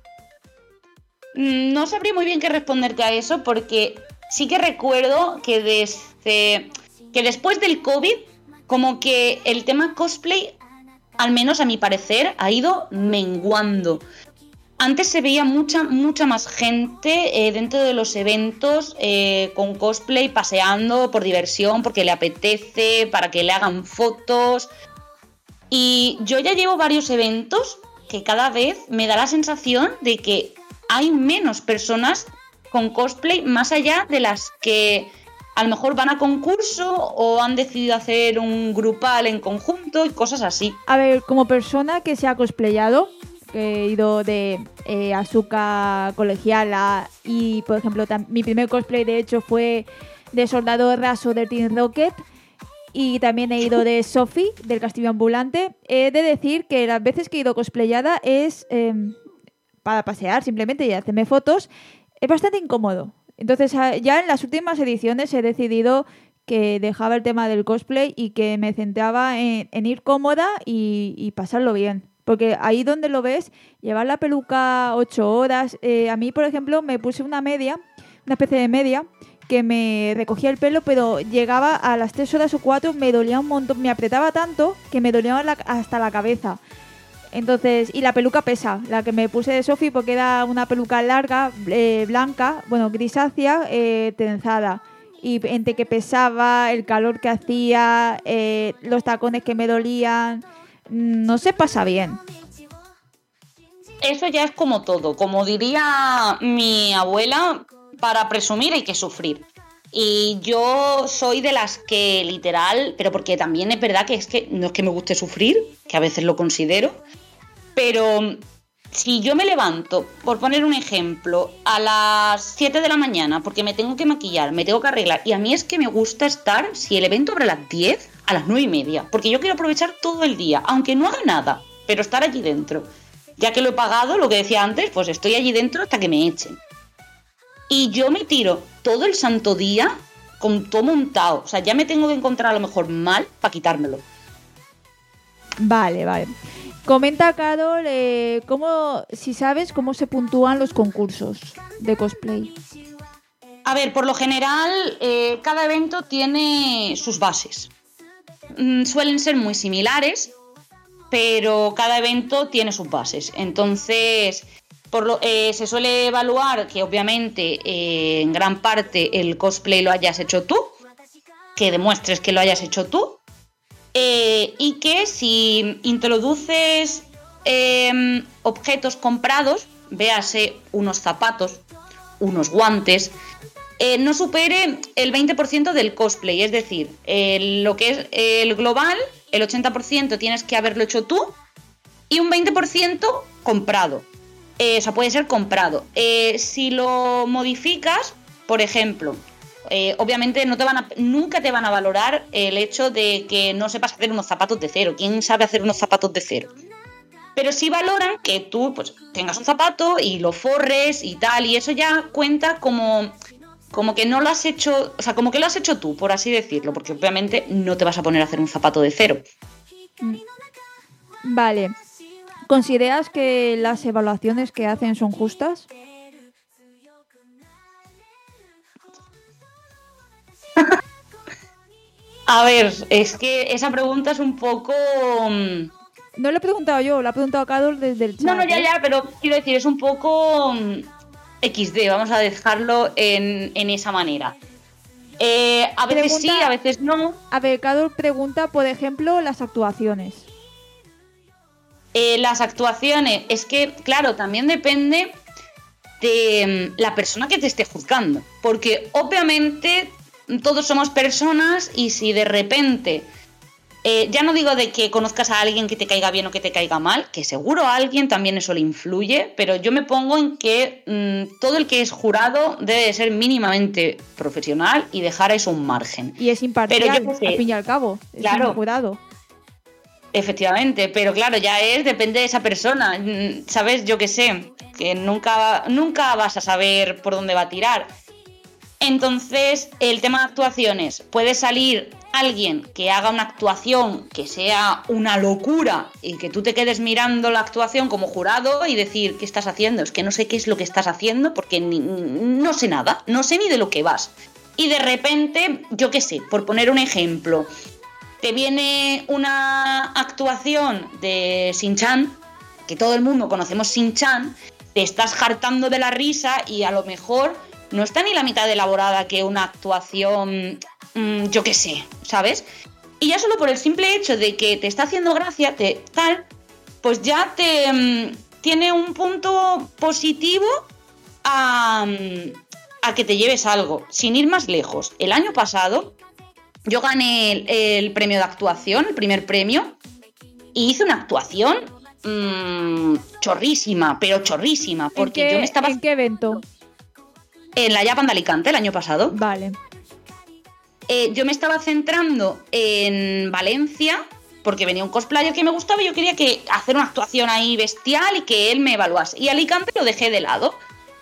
No sabría muy bien qué responderte a eso, porque sí que recuerdo que desde que después del COVID, como que el tema cosplay, al menos a mi parecer, ha ido menguando. Antes se veía mucha, mucha más gente eh, dentro de los eventos eh, con cosplay, paseando por diversión, porque le apetece, para que le hagan fotos. Y yo ya llevo varios eventos que cada vez me da la sensación de que hay menos personas con cosplay, más allá de las que a lo mejor van a concurso o han decidido hacer un grupal en conjunto y cosas así. A ver, como persona que se ha cosplayado, que he ido de eh, Asuka colegiala y, por ejemplo, tam- mi primer cosplay de hecho fue de soldado raso de Team Rocket, y también he ido de Sophie del Castillo Ambulante. He de decir que las veces que he ido cosplayada es eh, para pasear simplemente y hacerme fotos. Es bastante incómodo. Entonces ya en las últimas ediciones he decidido que dejaba el tema del cosplay y que me centraba en, en ir cómoda y, y pasarlo bien. Porque ahí donde lo ves, llevar la peluca ocho horas. Eh, a mí, por ejemplo, me puse una media, una especie de media, que me recogía el pelo, pero llegaba a las tres horas o cuatro, me dolía un montón, me apretaba tanto que me dolía la, hasta la cabeza. Entonces, y la peluca pesa, la que me puse de Sophie, porque era una peluca larga, eh, blanca, bueno, grisácea, eh, trenzada. Y entre que pesaba, el calor que hacía, eh, los tacones que me dolían, no se pasa bien. Eso ya es como todo, como diría mi abuela, para presumir hay que sufrir. Y yo soy de las que literal, pero porque también es verdad que es que no es que me guste sufrir, que a veces lo considero, pero si yo me levanto, por poner un ejemplo, a las siete de la mañana porque me tengo que maquillar, me tengo que arreglar, y a mí es que me gusta estar, si el evento abre a las diez, a las nueve y media, porque yo quiero aprovechar todo el día, aunque no haga nada, pero estar allí dentro. Ya que lo he pagado, lo que decía antes, pues estoy allí dentro hasta que me echen. Y yo me tiro todo el santo día con todo montado. O sea, ya me tengo que encontrar a lo mejor mal para quitármelo. Vale, vale. Comenta, Carol, eh, cómo, si sabes cómo se puntúan los concursos de cosplay. A ver, por lo general, eh, cada evento tiene sus bases. Mm, suelen ser muy similares. pero cada evento tiene sus bases. Entonces, por lo, eh, se suele evaluar que obviamente eh, en gran parte el cosplay lo hayas hecho tú, que demuestres que lo hayas hecho tú, eh, y que si introduces eh, objetos comprados, véase unos zapatos, unos guantes, eh, no supere el veinte por ciento del cosplay. Es decir, eh, lo que es el global, el ochenta por ciento tienes que haberlo hecho tú y un veinte por ciento comprado. Eh, o sea, puede ser comprado. Eh, si lo modificas, por ejemplo, eh, obviamente no te van a, nunca te van a valorar el hecho de que no sepas hacer unos zapatos de cero. ¿Quién sabe hacer unos zapatos de cero? Pero sí valoran que tú pues tengas un zapato y lo forres y tal, y eso ya cuenta como, como que no lo has hecho, o sea, como que lo has hecho tú, por así decirlo, porque obviamente no te vas a poner a hacer un zapato de cero. Vale. ¿Consideras que las evaluaciones que hacen son justas? A ver, es que esa pregunta es un poco... No lo he preguntado yo, lo ha preguntado Carol desde el chat. No, no, ya, ¿eh? ya, pero quiero decir, es un poco equis de, vamos a dejarlo en, en esa manera. Eh, a veces pregunta, sí, a veces no. A ver, Carol pregunta, por ejemplo, las actuaciones. Eh, las actuaciones, es que, claro, también depende de la persona que te esté juzgando. Porque obviamente todos somos personas y si de repente... Eh, ya no digo de que conozcas a alguien que te caiga bien o que te caiga mal, que seguro a alguien también eso le influye, pero yo me pongo en que mmm, todo el que es jurado debe de ser mínimamente profesional y dejar eso un margen. Y es imparcial, pero yo sé, al fin y al cabo, es claro, un jurado. Efectivamente, pero claro, ya es, depende de esa persona, ¿sabes? Yo qué sé, que nunca, nunca vas a saber por dónde va a tirar. Entonces, el tema de actuaciones, puede salir alguien que haga una actuación que sea una locura y que tú te quedes mirando la actuación como jurado y decir, ¿qué estás haciendo? Es que no sé qué es lo que estás haciendo porque ni, no sé nada, no sé ni de lo que vas. Y de repente, yo qué sé, por poner un ejemplo, te viene una actuación de Shin-Chan, que todo el mundo conocemos Shin-Chan, te estás hartando de la risa y a lo mejor no está ni la mitad de elaborada que una actuación, mmm, yo qué sé, ¿sabes? Y ya solo por el simple hecho de que te está haciendo gracia, te, tal, pues ya te mmm, tiene un punto positivo a, a que te lleves algo. Sin ir más lejos, el año pasado yo gané el, el premio de actuación, el primer premio, y hice una actuación mmm, chorrísima, pero chorrísima, porque ¿En qué, yo me estaba... ¿En qué evento? En la Japan de Alicante el año pasado. Vale. Eh, yo me estaba centrando en Valencia porque venía un cosplayer que me gustaba y yo quería que hacer una actuación ahí bestial y que él me evaluase. Y Alicante lo dejé de lado.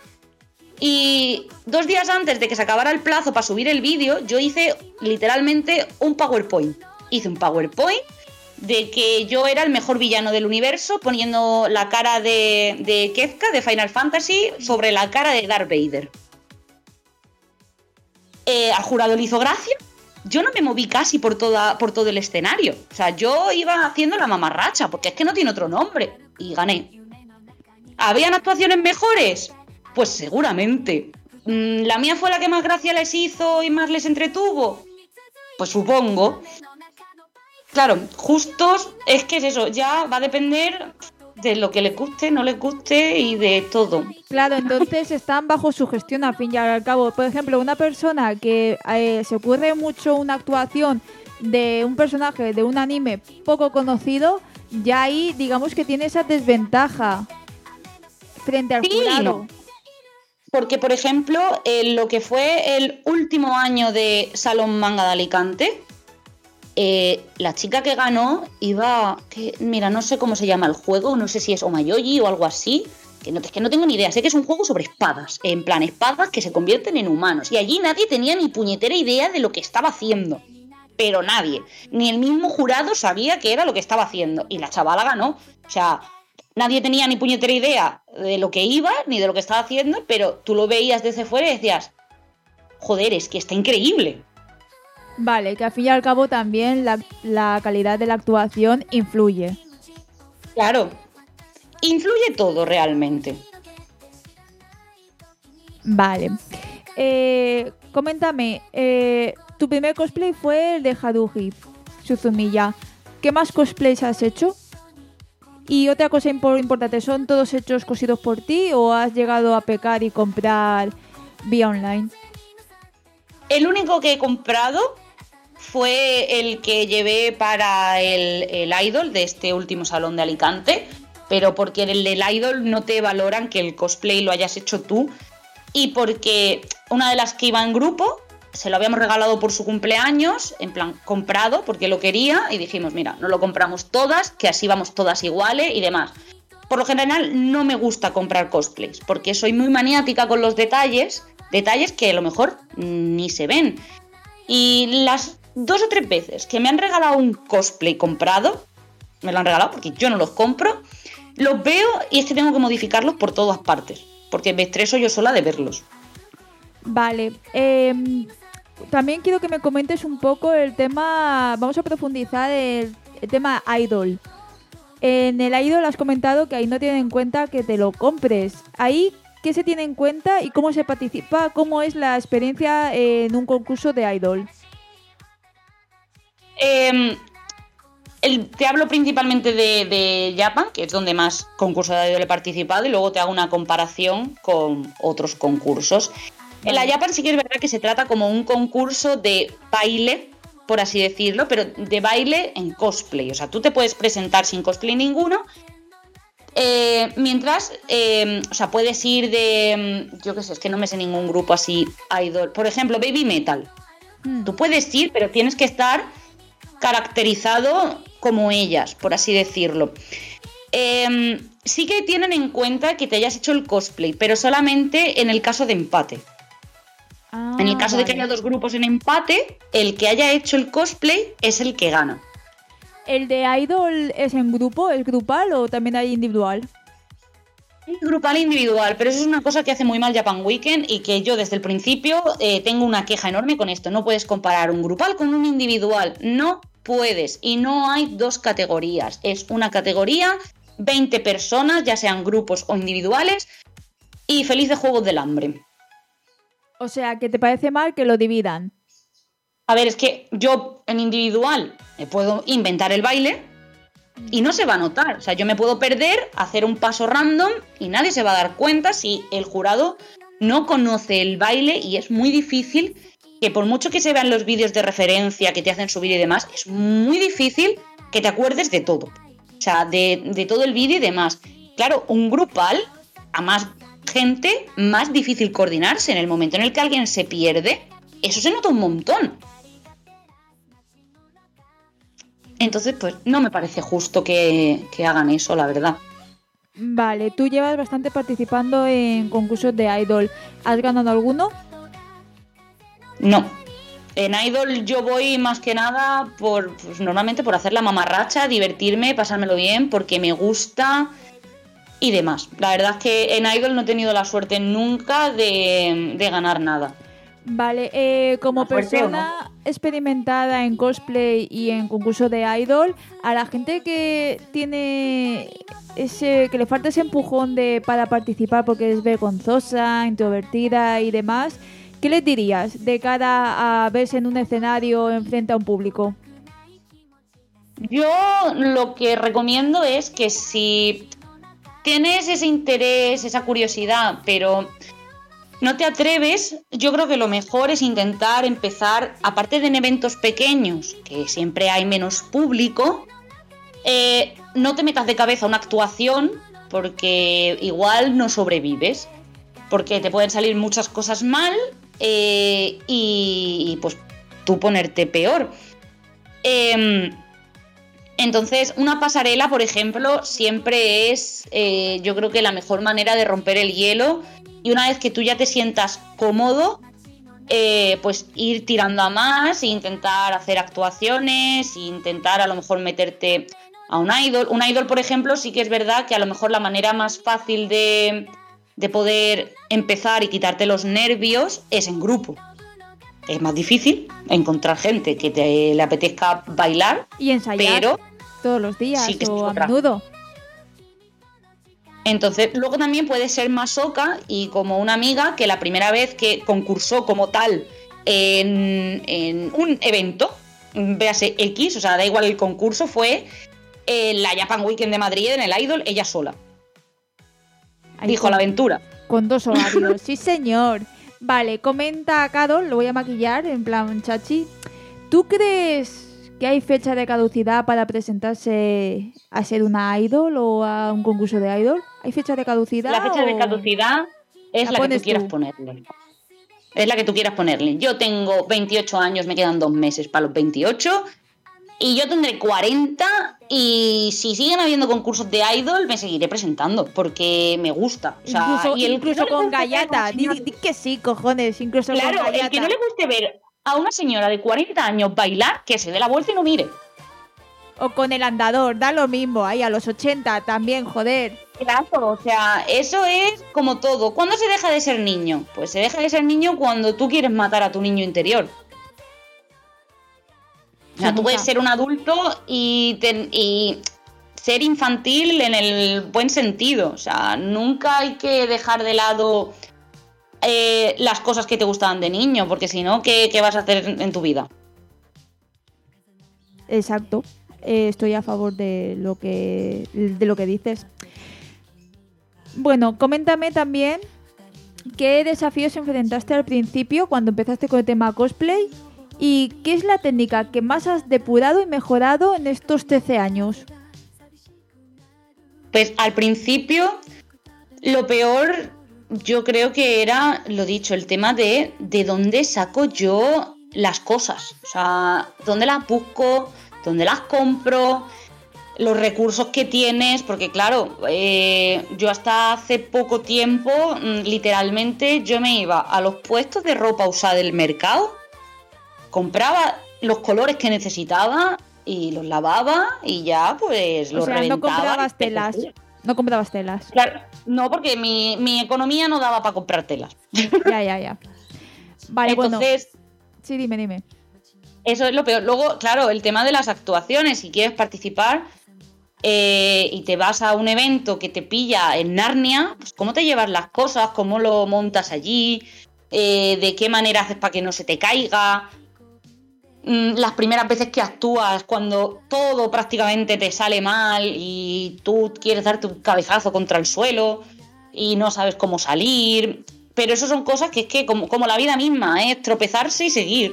Y dos días antes de que se acabara el plazo para subir el vídeo, yo hice literalmente un PowerPoint. Hice un PowerPoint de que yo era el mejor villano del universo poniendo la cara de, de Kefka de Final Fantasy sobre la cara de Darth Vader. Eh, al jurado le hizo gracia. Yo no me moví casi por, toda, por todo el escenario. O sea, yo iba haciendo la mamarracha, porque es que no tiene otro nombre. Y gané. ¿Habían actuaciones mejores? Pues seguramente. ¿La mía fue la que más gracia les hizo y más les entretuvo? Pues supongo. Claro, justos, es que es eso, ya va a depender de lo que les guste, no les guste y de todo. Claro, entonces están bajo su gestión al fin y al cabo. Por ejemplo, una persona que eh, se ocurre mucho una actuación de un personaje de un anime poco conocido, ya ahí digamos que tiene esa desventaja frente al sí, jurado. Porque, por ejemplo, en lo que fue el último año de Salón Manga de Alicante, Eh, la chica que ganó iba... Que, mira, no sé cómo se llama el juego, no sé si es Omayoji o algo así, que no, es que no tengo ni idea, sé que es un juego sobre espadas, en plan espadas que se convierten en humanos, y allí nadie tenía ni puñetera idea de lo que estaba haciendo, pero nadie, ni el mismo jurado sabía qué era lo que estaba haciendo, y la chavala ganó, o sea, nadie tenía ni puñetera idea de lo que iba, ni de lo que estaba haciendo, pero tú lo veías desde fuera y decías, joder, es que está increíble. Vale, que al fin y al cabo también la, la calidad de la actuación influye. Claro, influye todo realmente. Vale. Eh, coméntame, eh, tu primer cosplay fue el de Haruhi Suzumiya. ¿Qué más cosplays has hecho? Y otra cosa importante, ¿son todos hechos cosidos por ti o has llegado a pecar y comprar vía online? El único que he comprado fue el que llevé para el, el Idol de este último salón de Alicante, pero porque en el del Idol no te valoran que el cosplay lo hayas hecho tú y porque una de las que iba en grupo se lo habíamos regalado por su cumpleaños, en plan comprado porque lo quería y dijimos, mira, no lo compramos todas, que así vamos todas iguales y demás. Por lo general no me gusta comprar cosplays porque soy muy maniática con los detalles, detalles que a lo mejor ni se ven. Y las dos o tres veces que me han regalado un cosplay comprado, me lo han regalado porque yo no los compro, los veo y es que tengo que modificarlos por todas partes, porque me estreso yo sola de verlos. Vale, eh, también quiero que me comentes un poco el tema, vamos a profundizar el, el tema idol. En el idol has comentado que ahí no tienen en cuenta que te lo compres. Ahí, ¿qué se tiene en cuenta y cómo se participa? ¿Cómo es la experiencia en un concurso de idol? Eh, el, te hablo principalmente de, de Japan, que es donde más concursos de idol he participado, y luego te hago una comparación con otros concursos. En la Japan sí que es verdad que se trata como un concurso de baile, por así decirlo, pero de baile en cosplay. O sea, tú te puedes presentar sin cosplay ninguno, eh, mientras, eh, o sea, puedes ir de, yo qué sé, es que no me sé ningún grupo así idol. Por ejemplo, Baby Metal. Mm. Tú puedes ir, pero tienes que estar caracterizado como ellas, por así decirlo. Eh, sí que tienen en cuenta que te hayas hecho el cosplay, pero solamente en el caso de empate. Ah, en el caso vale. de que haya dos grupos en empate, el que haya hecho el cosplay es el que gana. ¿El de idol es en grupo, es grupal o también hay individual? Es grupal e individual, pero eso es una cosa que hace muy mal Japan Weekend y que yo desde el principio eh, tengo una queja enorme con esto. No puedes comparar un grupal con un individual, no puedes, y no hay dos categorías, es una categoría, veinte personas, ya sean grupos o individuales, y feliz de Juegos del Hambre. O sea, ¿que te parece mal que lo dividan? A ver, es que yo en individual me puedo inventar el baile y no se va a notar. O sea, yo me puedo perder, hacer un paso random y nadie se va a dar cuenta si el jurado no conoce el baile, y es muy difícil que, por mucho que se vean los vídeos de referencia que te hacen subir y demás, es muy difícil que te acuerdes de todo. O sea, de, de todo el vídeo y demás. Claro, un grupal, a más gente, más difícil coordinarse. En el momento en el que alguien se pierde, eso se nota un montón. Entonces, pues no me parece justo que, que hagan eso, la verdad. Vale, tú llevas bastante participando en concursos de idol. ¿Has ganado alguno? No. En idol yo voy más que nada por, pues, normalmente por hacer la mamarracha, divertirme, pasármelo bien, porque me gusta y demás. La verdad es que en idol no he tenido la suerte nunca de, de ganar nada. Vale, eh, como persona no? experimentada en cosplay y en concurso de idol, a la gente que tiene ese, que le falta ese empujón de para participar porque es vergonzosa, introvertida y demás, ¿qué les dirías de cara a verse en un escenario enfrente a un público? Yo lo que recomiendo es que si tienes ese interés, esa curiosidad, pero no te atreves, yo creo que lo mejor es intentar empezar, aparte de en eventos pequeños, que siempre hay menos público, eh, no te metas de cabeza una actuación porque igual no sobrevives, porque te pueden salir muchas cosas mal eh, y, y pues tú ponerte peor. Eh, entonces, una pasarela, por ejemplo, siempre es, eh, yo creo que la mejor manera de romper el hielo. Y una vez que tú ya te sientas cómodo, eh, pues ir tirando a más e intentar hacer actuaciones, e intentar a lo mejor meterte a un idol. Un idol, por ejemplo, sí que es verdad que a lo mejor la manera más fácil de, de poder empezar y quitarte los nervios es en grupo. Es más difícil encontrar gente que te le apetezca bailar. Y ensayar pero todos los días sí que o a menudo. Entonces, luego también puede ser masoca y como una amiga que la primera vez que concursó como tal en, en un evento, véase X, o sea, da igual el concurso, fue en la Japan Weekend de Madrid, en el Idol, ella sola. Ahí dijo con, la aventura. Con dos horarios, sí señor. Vale, comenta Carol, lo voy a maquillar en plan chachi. ¿Tú crees que hay fecha de caducidad para presentarse a ser una idol o a un concurso de idol? ¿Hay fecha de caducidad? La fecha o... de caducidad es la, la que tú quieras tú? ponerle. Es la que tú quieras ponerle. Yo tengo veintiocho años, me quedan dos meses para los veintiocho y yo tendré cuarenta y si siguen habiendo concursos de idol me seguiré presentando porque me gusta. O sea, incluso y el incluso no con gallata. Di, di que sí, cojones, incluso claro, con gallata. El que no le guste ver a una señora de cuarenta años bailar, que se dé la vuelta y no mire. O con el andador, da lo mismo, ahí a los ochenta también, joder. Claro, o sea, eso es como todo. ¿Cuándo se deja de ser niño? Pues se deja de ser niño cuando tú quieres matar a tu niño interior. O sea, tú puedes ser un adulto y, ten, y ser infantil en el buen sentido. O sea, nunca hay que dejar de lado eh, las cosas que te gustaban de niño, porque si no, ¿qué, qué vas a hacer en, en tu vida? Exacto. Eh, estoy a favor de lo que de lo que dices. Bueno, coméntame también qué desafíos enfrentaste al principio cuando empezaste con el tema cosplay y qué es la técnica que más has depurado y mejorado en estos trece años. Pues al principio lo peor yo creo que era, lo dicho, el tema de de dónde saco yo las cosas. O sea, dónde las busco, dónde las compro, los recursos que tienes, porque claro, eh, yo hasta hace poco tiempo, literalmente, yo me iba a los puestos de ropa usada del mercado, compraba los colores que necesitaba y los lavaba y ya pues los reventaba. O sea, no comprabas telas, no comprabas telas. Claro, no, porque mi, mi economía no daba para comprar telas. Ya, ya, ya. Vale, entonces, bueno. Sí, dime, dime. Eso es lo peor. Luego, claro, el tema de las actuaciones. Si quieres participar eh, y te vas a un evento que te pilla en Narnia, pues cómo te llevas las cosas, cómo lo montas allí, eh, de qué manera haces para que no se te caiga. Mm, las primeras veces que actúas, cuando todo prácticamente te sale mal y tú quieres darte un cabezazo contra el suelo y no sabes cómo salir. Pero eso son cosas que es que, como, como la vida misma, es tropezarse y seguir.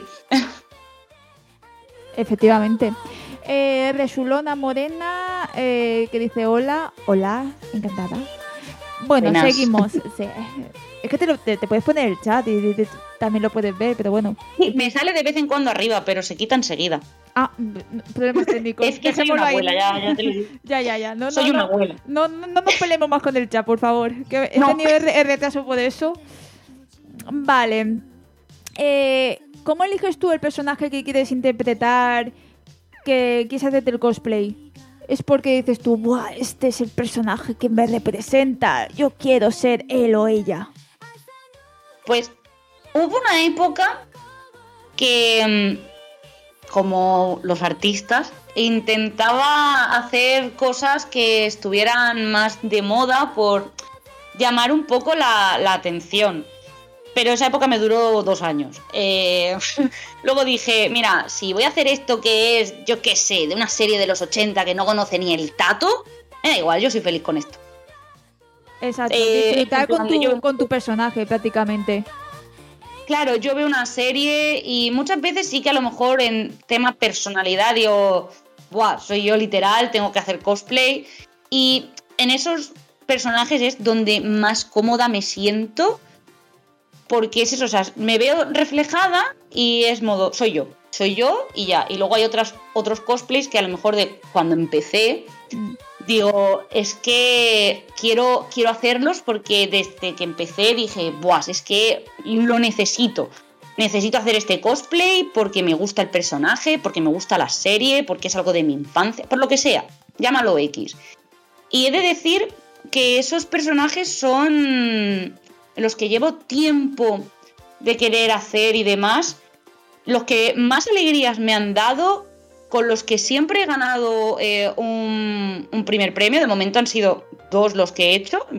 Efectivamente. Eh, Resulona Morena, eh, que dice hola, hola, encantada. Bueno, Buenas. Seguimos. Sí. Es que te, lo, te, te puedes poner el chat y, y, y también lo puedes ver, pero bueno. Sí, me sale de vez en cuando arriba, pero se quita enseguida. Ah, problemas técnicos. Es que soy una abuela, ya, ya te lo digo. Ya, ya, ya. No, soy no, una no, abuela. No, no, no nos peleemos más con el chat, por favor. Que he no. tenido el retraso por eso. Vale. Eh, ¿Cómo eliges tú el personaje que quieres interpretar, que quieres hacerte el cosplay? ¿Es porque dices tú, buah, este es el personaje que me representa, yo quiero ser él o ella? Pues hubo una época que, como los artistas, intentaba hacer cosas que estuvieran más de moda por llamar un poco la, la atención. Pero esa época me duró dos años. Eh, luego dije, mira, si voy a hacer esto que es, yo qué sé, de una serie de los ochenta que no conoce ni el tato, me da igual, yo soy feliz con esto. Exacto, eh, disfrutar con tu, yo... con tu personaje prácticamente. Claro, yo veo una serie y muchas veces sí que a lo mejor en tema personalidad digo, buah, soy yo literal, tengo que hacer cosplay. Y en esos personajes es donde más cómoda me siento. Porque es eso, o sea, me veo reflejada y es modo, soy yo, soy yo y ya. Y luego hay otras, otros cosplays que a lo mejor de cuando empecé, digo, es que quiero, quiero hacerlos porque desde que empecé dije, buah, es que lo necesito. Necesito hacer este cosplay porque me gusta el personaje, porque me gusta la serie, porque es algo de mi infancia, por lo que sea, llámalo X. Y he de decir que esos personajes son los que llevo tiempo de querer hacer y demás, los que más alegrías me han dado, con los que siempre he ganado eh, un, un primer premio. De momento han sido dos los que he hecho,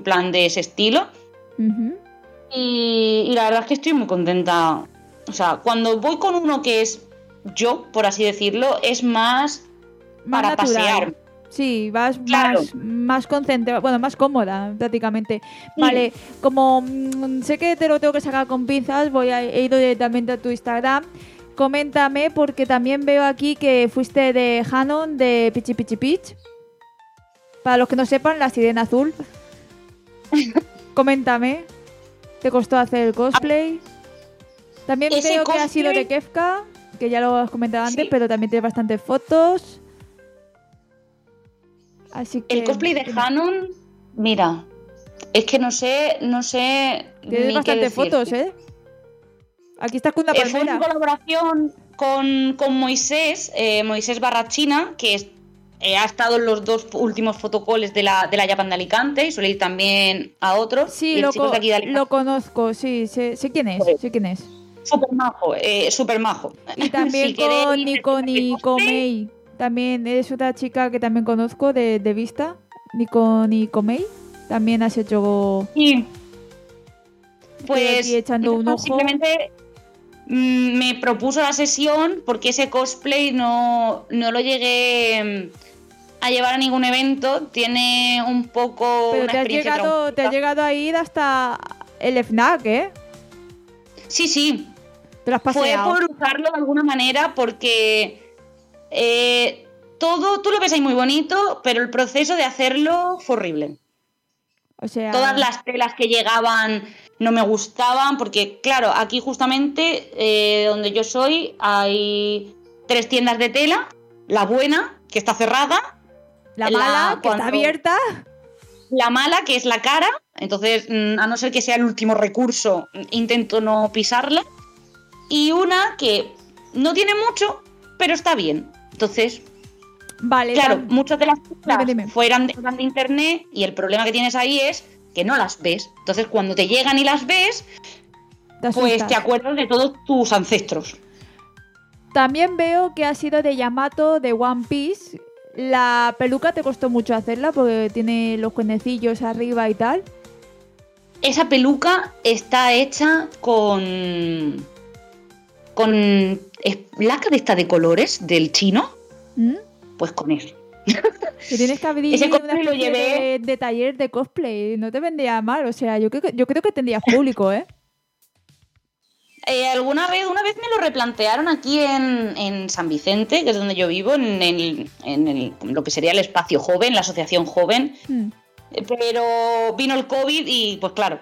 plan de ese estilo. Uh-huh. Y, y la verdad es que estoy muy contenta. O sea, cuando voy con uno que es yo, por así decirlo, es más, más para natural. pasear. Sí, vas Claro. más, más concentrada, bueno, más cómoda prácticamente. Sí. Vale, como mmm, sé que te lo tengo que sacar con pinzas, voy a he ido directamente a tu Instagram. Coméntame, porque también veo aquí que fuiste de Hanon de Pichi Pichi Pitch. Para los que no sepan, la sirena azul. Coméntame, ¿te costó hacer el cosplay? También Ese veo cosplay... que ha sido de Kefka, que ya lo has comentado antes, sí. pero también tienes bastantes fotos. Así que, el cosplay de Hanon, mira, es que no sé, no sé. Tienes bastantes fotos, ¿eh? Aquí estás con una palmera. Eh, fue una colaboración con, con Moisés, eh, Moisés Barrachina, que es, eh, ha estado en los dos últimos fotocalls de la, de la Japan de Alicante y suele ir también a otros. Sí, y lo, el chico co- de aquí de Alicante, lo conozco, sí, sé, sé quién es, pues, sé quién es. Súper majo, eh, súper majo. Y también si con queréis, Nikoni Komei. También es otra chica que también conozco de, de vista. Nikoni Komei. También has hecho... Sí. Estoy Pues aquí echando un ojo. simplemente mm, me propuso la sesión porque ese cosplay no, no lo llegué a llevar a ningún evento. Tiene un poco Pero una te has, experiencia llegado, te has traumática. llegado a ir hasta el F N A C, ¿eh? Sí, sí. Te lo has Fue paseado. por usarlo de alguna manera porque eh, todo, tú lo ves ahí muy bonito, pero el proceso de hacerlo fue horrible. O sea... Todas las telas que llegaban no me gustaban porque, claro, aquí justamente eh, donde yo soy hay tres tiendas de tela. La buena, que está cerrada. La mala, la, que está abierta. La mala, que es la cara. Entonces, a no ser que sea el último recurso, intento no pisarla. Y una que no tiene mucho, pero está bien. Entonces, vale, claro, tam- muchas de las telas dime, dime. fueran de, de internet y el problema que tienes ahí es que no las ves. Entonces, cuando te llegan y las ves, Te pues asustas. te acuerdas de todos tus ancestros. También veo que ha sido de Yamato de One Piece. La peluca te costó mucho hacerla porque tiene los cuernecillos arriba y tal. Esa peluca está hecha con... con es laca de esta de colores del chino. ¿Mm? Pues con eso. Que tienes que abrir Ese una cosplay lo especie llevé- de, de taller de cosplay. No te vendría mal. O sea, yo creo que, yo creo que tendrías público, ¿eh? Eh, alguna vez, una vez me lo replantearon aquí en, en San Vicente, que es donde yo vivo, en, el, en el, lo que sería el espacio joven, la asociación joven. Hmm. Eh, Pero vino el COVID y, pues claro,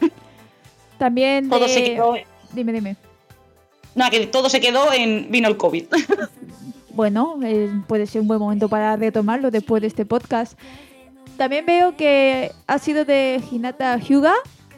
También de... todo se quedó. Dime, dime. Nada, que todo se quedó en. Vino el COVID. Bueno, eh, puede ser un buen momento para retomarlo después de este podcast. También veo que ha sido de Hinata Hyuga.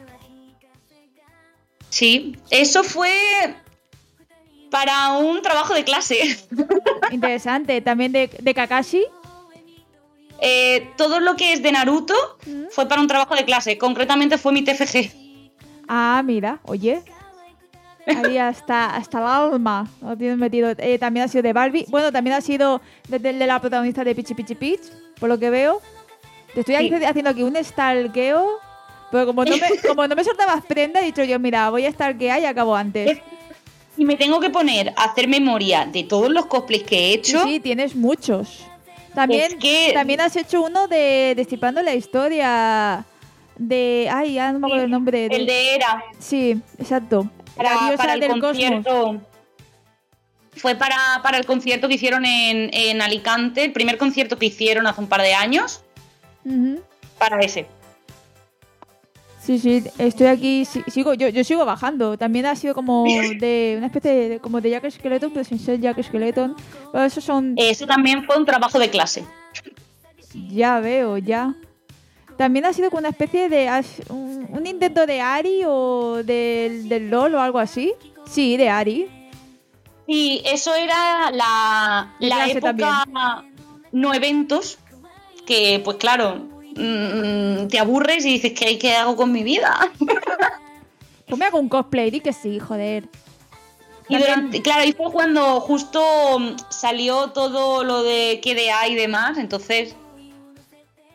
Sí, eso fue para un trabajo de clase. Interesante. También de, de Kakashi. Eh, todo lo que es de Naruto ¿Mm? fue para un trabajo de clase. Concretamente fue mi T F G. Ah, mira, oye. Ahí hasta, hasta el alma lo tienes metido. Eh, también ha sido de Barbie. Bueno, también ha sido de, de, de la protagonista de Pichi Pichi Pitch, por lo que veo. Te estoy Sí. haciendo aquí un stalkeo, pero como no me, como no me soltabas prenda, he dicho yo, mira, voy a stalkear y acabo antes. Y me tengo que poner a hacer memoria de todos los cosplays que he hecho. Sí, sí, tienes muchos. También, Es que- también has hecho uno de Destipando la Historia de... Ay, ya no me acuerdo el nombre. El de Era. Sí, exacto. La Para, diosa para el del cosmos. concierto. Fue para, para el concierto que hicieron en, en Alicante, el primer concierto que hicieron hace un par de años. Ujú. Para ese. Sí, sí, estoy aquí, sí- sigo, yo, yo sigo bajando. También ha sido como de una especie de, como de Jack Skeleton, pero sin ser Jack Skeleton. Bueno, esos son, Eso también fue un trabajo de clase. ya veo, ya. También ha sido como una especie de, has- un, un intento de Ari o del, del LOL o algo así. Sí, de Ari. Y eso era la, De la clase época no eventos, que pues claro, mm, te aburres y dices, ¿qué, qué hago con mi vida? Pues me hago un cosplay, di que sí, joder. Y durante, claro, y fue cuando justo mm, salió todo lo de K D A y demás, entonces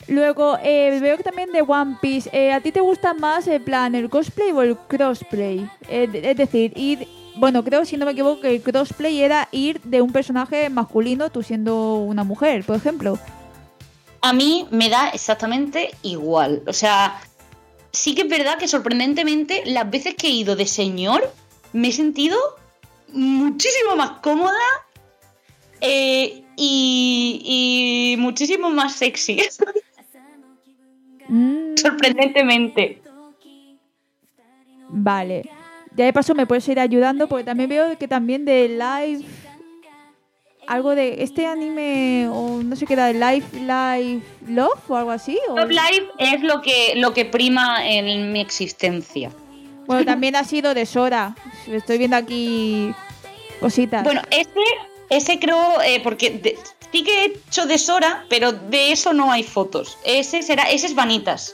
Luego, eh, veo que también de One Piece. Eh, ¿A ti te gusta más el plan, el cosplay o el crossplay? Eh, es decir, ir... Bueno, creo, si no me equivoco, que el crossplay era ir de un personaje masculino, tú siendo una mujer, por ejemplo. A mí me da exactamente igual. O sea, sí que es verdad que sorprendentemente las veces que he ido de señor me he sentido muchísimo más cómoda eh, y, y muchísimo más sexy. Mm, Sorprendentemente. vale. Ya de paso me puedes ir ayudando porque también veo que también de Live... Algo de este anime o no sé qué era, de Life, Life Love o algo así. ¿O? Love Live es lo que, lo que prima en mi existencia. Bueno, también ha sido de Sora. Estoy viendo aquí cositas. Bueno, ese, ese creo, eh, porque de, sí que he hecho de Sora, pero de eso no hay fotos. Ese será, ese es Vanitas.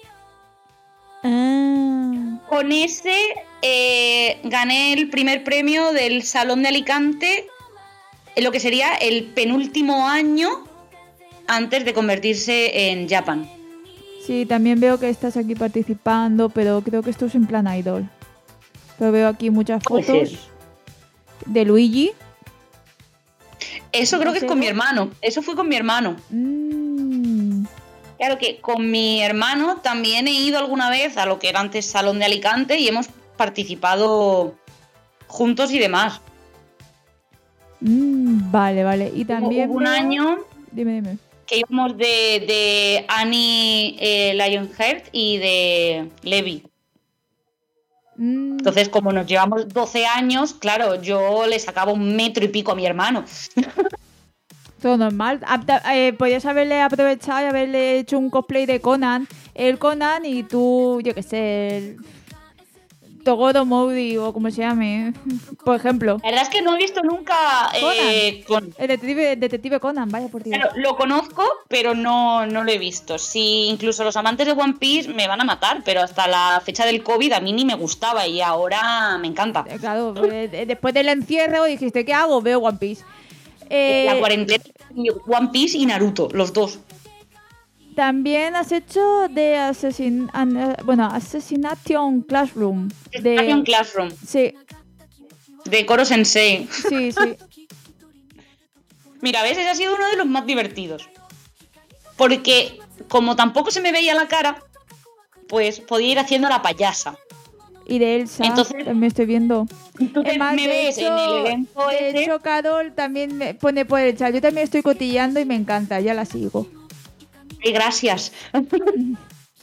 Ah. Con ese eh, gané el primer premio del Salón de Alicante, en lo que sería el penúltimo año antes de convertirse en Japan. Sí, también veo que estás aquí participando, pero creo que esto es en plan idol. Pero veo aquí muchas fotos de Luigi. Eso creo que es con mi hermano. Eso fue con mi hermano. Mm. Claro que con mi hermano también he ido alguna vez a lo que era antes Salón de Alicante y hemos participado juntos y demás. Mm, vale, vale. Y también hubo un veo... año Dime, dime. que íbamos de, de Annie eh, Lionheart y de Levi. Mm. Entonces, como nos llevamos doce años, claro, yo le sacaba un metro y pico a mi hermano. Todo normal. Eh, podrías haberle aprovechado y haberle hecho un cosplay de Conan. El Conan y tú, yo qué sé, el Togoro Mouri o como se llame, por ejemplo. La verdad es que no he visto nunca eh, Conan. con... El detective, detective Conan, vaya por Dios. Claro, lo conozco, pero no, no lo he visto. Sí, incluso los amantes de One Piece me van a matar, pero hasta la fecha del COVID a mí ni me gustaba y ahora me encanta. Eh, Claro, eh, después del encierro dijiste, ¿qué hago? Veo One Piece. Eh, La cuarentena, One Piece y Naruto, los dos. También has hecho de asesin an- bueno, Assassination Classroom. De Assassination Classroom, Sí, de Koro Sensei. sí, sí. Mira, ¿ves? Ese ha sido uno de los más divertidos. Porque como tampoco se me veía la cara, pues podía ir haciendo la payasa. Y de Elsa, Entonces, también estoy viendo. Tú te, Es más, me de ves hecho, en el evento de ese. hecho, Carol también me pone por el chat. Yo también estoy cotillando y me encanta, ya la sigo. Ay, gracias. En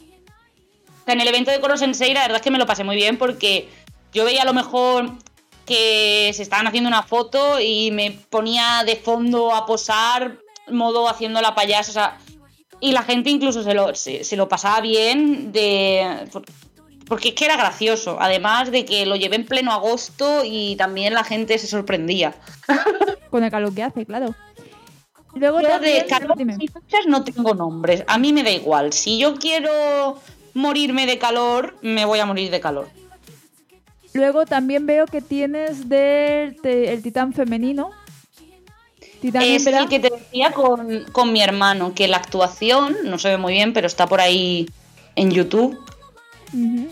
el evento de Koro Sensei, la verdad es que me lo pasé muy bien porque yo veía a lo mejor que se estaban haciendo una foto y me ponía de fondo a posar, modo haciendo la payasa, o sea, y la gente incluso se lo, se, se lo pasaba bien de... Porque es que era gracioso, además de que lo llevé en pleno agosto y también la gente se sorprendía. Con el calor que hace, claro. Luego Yo también, de calor dime. y fechas no tengo nombres, a mí me da igual. Si yo quiero morirme de calor, me voy a morir de calor. Luego también veo que tienes del te- el titán femenino. Titán Es hembra. el que te decía con, con mi hermano, que la actuación no se ve muy bien, pero está por ahí en YouTube. Ujú.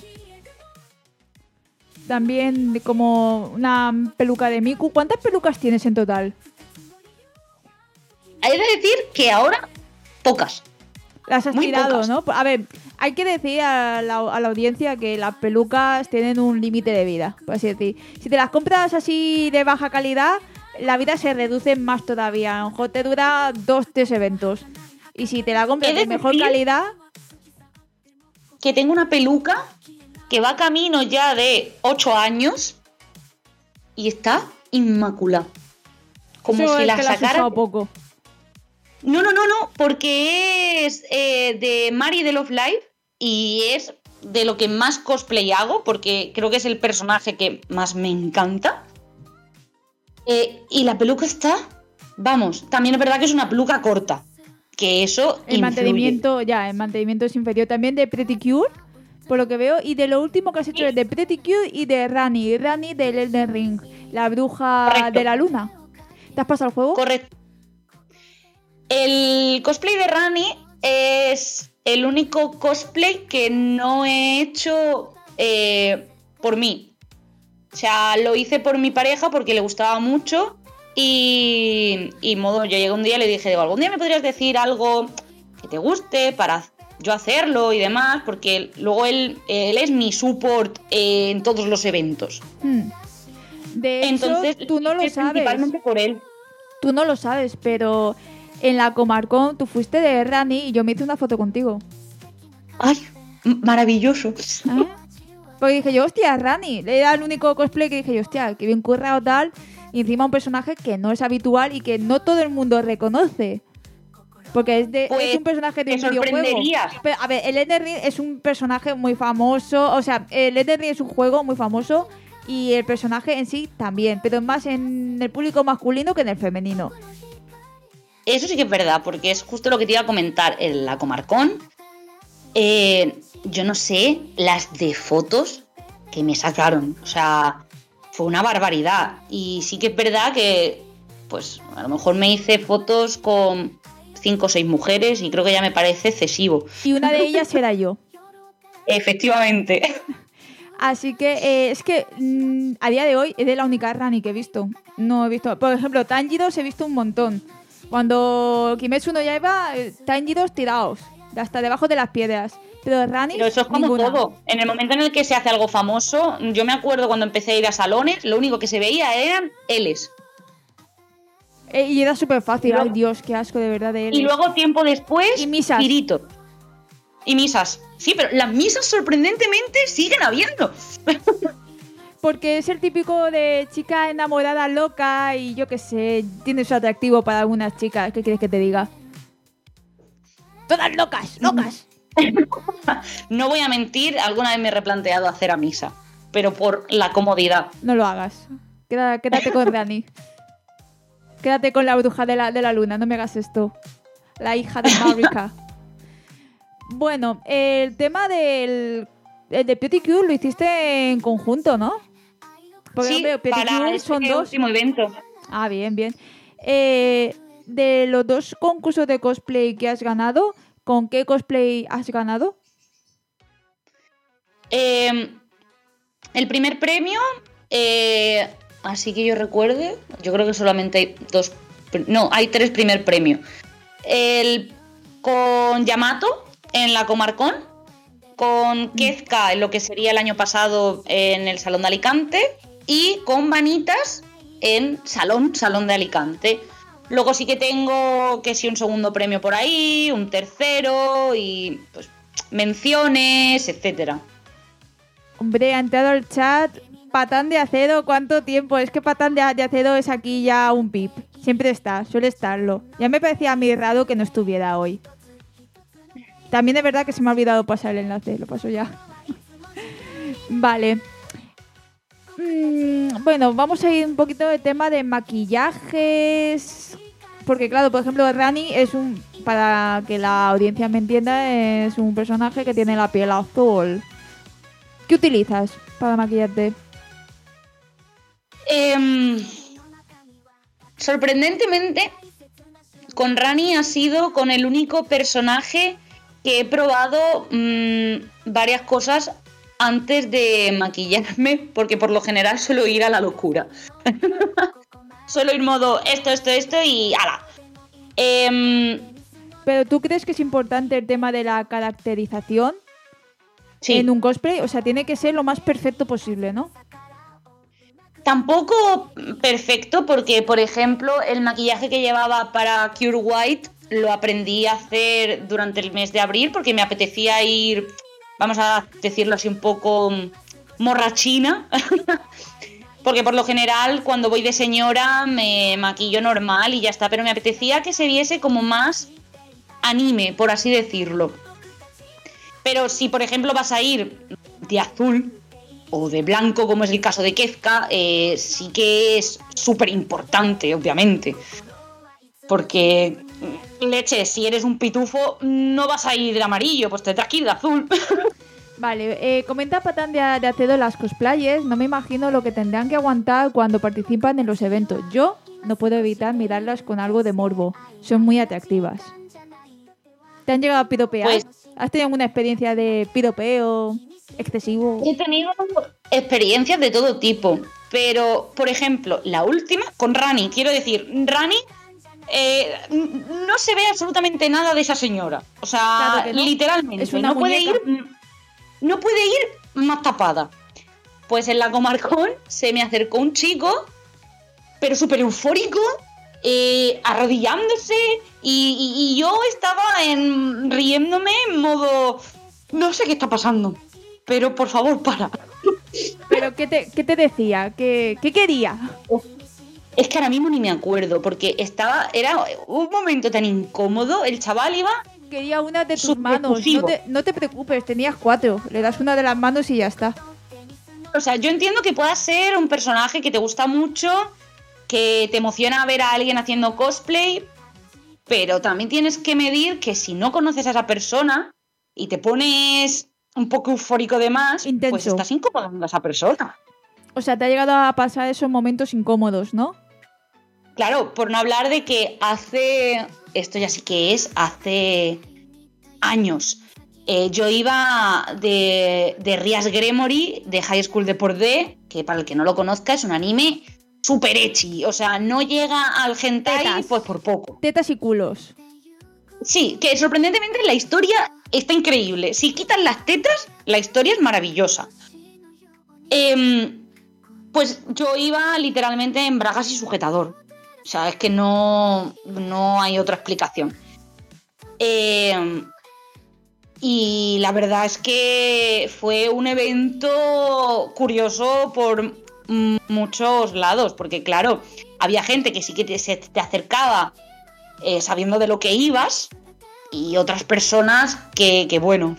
También de como una peluca de Miku. ¿Cuántas pelucas tienes en total? Hay de decir que ahora, pocas. Las has Muy tirado, pocas. ¿no? A ver, hay que decir a la, a la audiencia que las pelucas tienen un límite de vida, por así decir. Si te las compras así de baja calidad, la vida se reduce más todavía. A lo mejor te dura dos, tres eventos. Y si te la compras He de de mejor decir- calidad, Que tengo una peluca que va camino ya de ocho años y está inmaculada. Como eso si es la que la has sacara... usado poco. No, no, no, no, porque es eh, de Mari de Love Live y es de lo que más cosplay hago, porque creo que es el personaje que más me encanta. Eh, y la peluca está, vamos, también es verdad que es una peluca corta, que eso El influye. mantenimiento, ya, el mantenimiento es inferior. También de Pretty Cure, por lo que veo. Y de lo último que has hecho es de Pretty Cure y de Rani. Rani del Elden Ring, la bruja Correcto. de la luna. ¿Te has pasado el juego? Correcto. El cosplay de Rani es el único cosplay que no he hecho eh, por mí. O sea, lo hice por mi pareja porque le gustaba mucho y, y modo, yo llegué un día y le dije, digo, ¿algún día me podrías decir algo que te guste para yo hacerlo y demás? Porque luego él, él es mi support en todos los eventos. Hmm. De hecho, Entonces, tú no lo sabes. Principalmente por él. Tú no lo sabes, pero en la Comarcon tú fuiste de Rani y yo me hice una foto contigo. ¡Ay! Maravilloso. ¿Eh? Porque dije yo, hostia, Rani. Era el único cosplay que dije yo, hostia, que bien currado tal. Y encima un personaje que no es habitual y que no todo el mundo reconoce. Porque es, de, pues, es un personaje de un videojuego. Pero, a ver, el Elden Ring es un personaje muy famoso. O sea, el Elden Ring es un juego muy famoso. Y el personaje en sí también, pero más en el público masculino que en el femenino. Eso sí que es verdad, porque es justo lo que te iba a comentar. En la Comarcon, eh, yo no sé, las de fotos que me sacaron. O sea, fue una barbaridad. Y sí que es verdad que, pues, a lo mejor me hice fotos con cinco o seis mujeres y creo que ya me parece excesivo. Y una de ellas era yo. Efectivamente. Así que eh, es que mmm, a día de hoy es de la única Rani que he visto. No he visto, por ejemplo, Tanjiros he visto un montón. Cuando Kimetsu no Yaiba, eh, Tanjiros tirados, hasta debajo de las piedras. Pero Rani, pero eso es como ninguna. Todo. En el momento en el que se hace algo famoso, yo me acuerdo cuando empecé a ir a salones, lo único que se veía eran Ls. Eh, y era súper fácil. Ay, Dios, qué asco de verdad de Ls. Y luego, tiempo después, y misas. Kirito. Y misas. Sí, pero las misas sorprendentemente siguen habiendo. Porque es el típico de chica enamorada loca y yo qué sé, tiene su atractivo para algunas chicas. ¿Qué quieres que te diga? Todas locas, locas. No voy a mentir, alguna vez me he replanteado hacer a misa, pero por la comodidad. No lo hagas. Quédate, quédate con Rani. Quédate con la bruja de la, de la luna, no me hagas esto. La hija de Marika. Bueno, el tema del el de Beauty-Cure lo hiciste en conjunto, ¿no? Porque sí, para son este dos. último evento. Ah, bien, bien. Eh, de los dos concursos de cosplay que has ganado, ¿con qué cosplay has ganado? Eh, el primer premio, eh, así que yo recuerde, yo creo que solamente hay dos, no, hay tres primer premios. El con Yamato en la Comarcon, con Kezka en lo que sería el año pasado en el Salón de Alicante y con Vanitas en Salón, Salón de Alicante. Luego sí que tengo que sí un segundo premio por ahí, un tercero y pues menciones, etcétera. Hombre, ha entrado al chat Patán de Acero, ¿cuánto tiempo? Es que Patán de, de Acero es aquí ya un pip. Siempre está, suele estarlo. Ya me parecía a mí raro que no estuviera hoy. También es verdad que se me ha olvidado pasar el enlace, lo paso ya. Vale. Mm, bueno, vamos a ir un poquito de tema de maquillajes. Porque claro, por ejemplo, Rani es un... Para que la audiencia me entienda, es un personaje que tiene la piel azul. ¿Qué utilizas para maquillarte? Eh, sorprendentemente, con Rani ha sido con el único personaje que he probado mmm, varias cosas antes de maquillarme, porque por lo general suelo ir a la locura. Suelo ir modo esto, esto, esto y ¡ala! Eh, ¿Pero tú crees que es importante el tema de la caracterización? Sí. En un cosplay, o sea, tiene que ser lo más perfecto posible, ¿no? Tampoco perfecto, porque, por ejemplo, el maquillaje que llevaba para Cure White lo aprendí a hacer durante el mes de abril porque me apetecía ir, vamos a decirlo así, un poco morrachina. Porque por lo general cuando voy de señora me maquillo normal y ya está, pero me apetecía que se viese como más anime, por así decirlo. Pero si por ejemplo vas a ir de azul o de blanco, como es el caso de Kezka, eh, sí que es súper importante, obviamente. Porque, leche, si eres un pitufo, no vas a ir de amarillo, pues tendrás que ir de azul. Vale, eh, comenta Patán de, de Acedo las cosplayers. No me imagino lo que tendrán que aguantar cuando participan en los eventos. Yo no puedo evitar mirarlas con algo de morbo. Son muy atractivas. ¿Te han llegado a piropear? Pues, ¿Has tenido alguna experiencia de piropeo excesivo? he tenido experiencias de todo tipo, pero, por ejemplo, la última con Rani, quiero decir, Rani eh, no se ve absolutamente nada de esa señora. O sea, Claro que no. literalmente, Es una no puede muñeca. ir, no puede ir más tapada. Pues en la Comarcón se me acercó un chico, pero súper eufórico, eh, arrodillándose, y, y, y yo estaba en, riéndome en modo, no sé qué está pasando, pero por favor, para. ¿Pero qué te, qué te decía? ¿Qué, qué quería? Es que ahora mismo ni me acuerdo, porque estaba, era un momento tan incómodo, el chaval iba... Quería una de tus Súper manos. No efusivo. te, no te preocupes, tenías cuatro. Le das una de las manos y ya está. O sea, yo entiendo que pueda ser un personaje que te gusta mucho, que te emociona ver a alguien haciendo cosplay, pero también tienes que medir que si no conoces a esa persona y te pones un poco eufórico de más, Intenso. pues estás incomodando a esa persona. O sea, te ha llegado a pasar esos momentos incómodos, ¿no? Claro, por no hablar de que hace, esto ya sí que es, hace años, eh, yo iba de, de Rias Gremory, de High School Deport D, que para el que no lo conozca es un anime super ecchi, o sea, no llega al hentai Tetas. pues por poco. Tetas y culos. Sí, que sorprendentemente la historia está increíble. Si quitan las tetas, la historia es maravillosa. Eh, pues yo iba literalmente en bragas y sujetador. O sea, es que no, no hay otra explicación. Eh, y la verdad es que fue un evento curioso por m- muchos lados, porque claro, había gente que sí que te, se te acercaba eh, sabiendo de lo que ibas, y otras personas que, que bueno,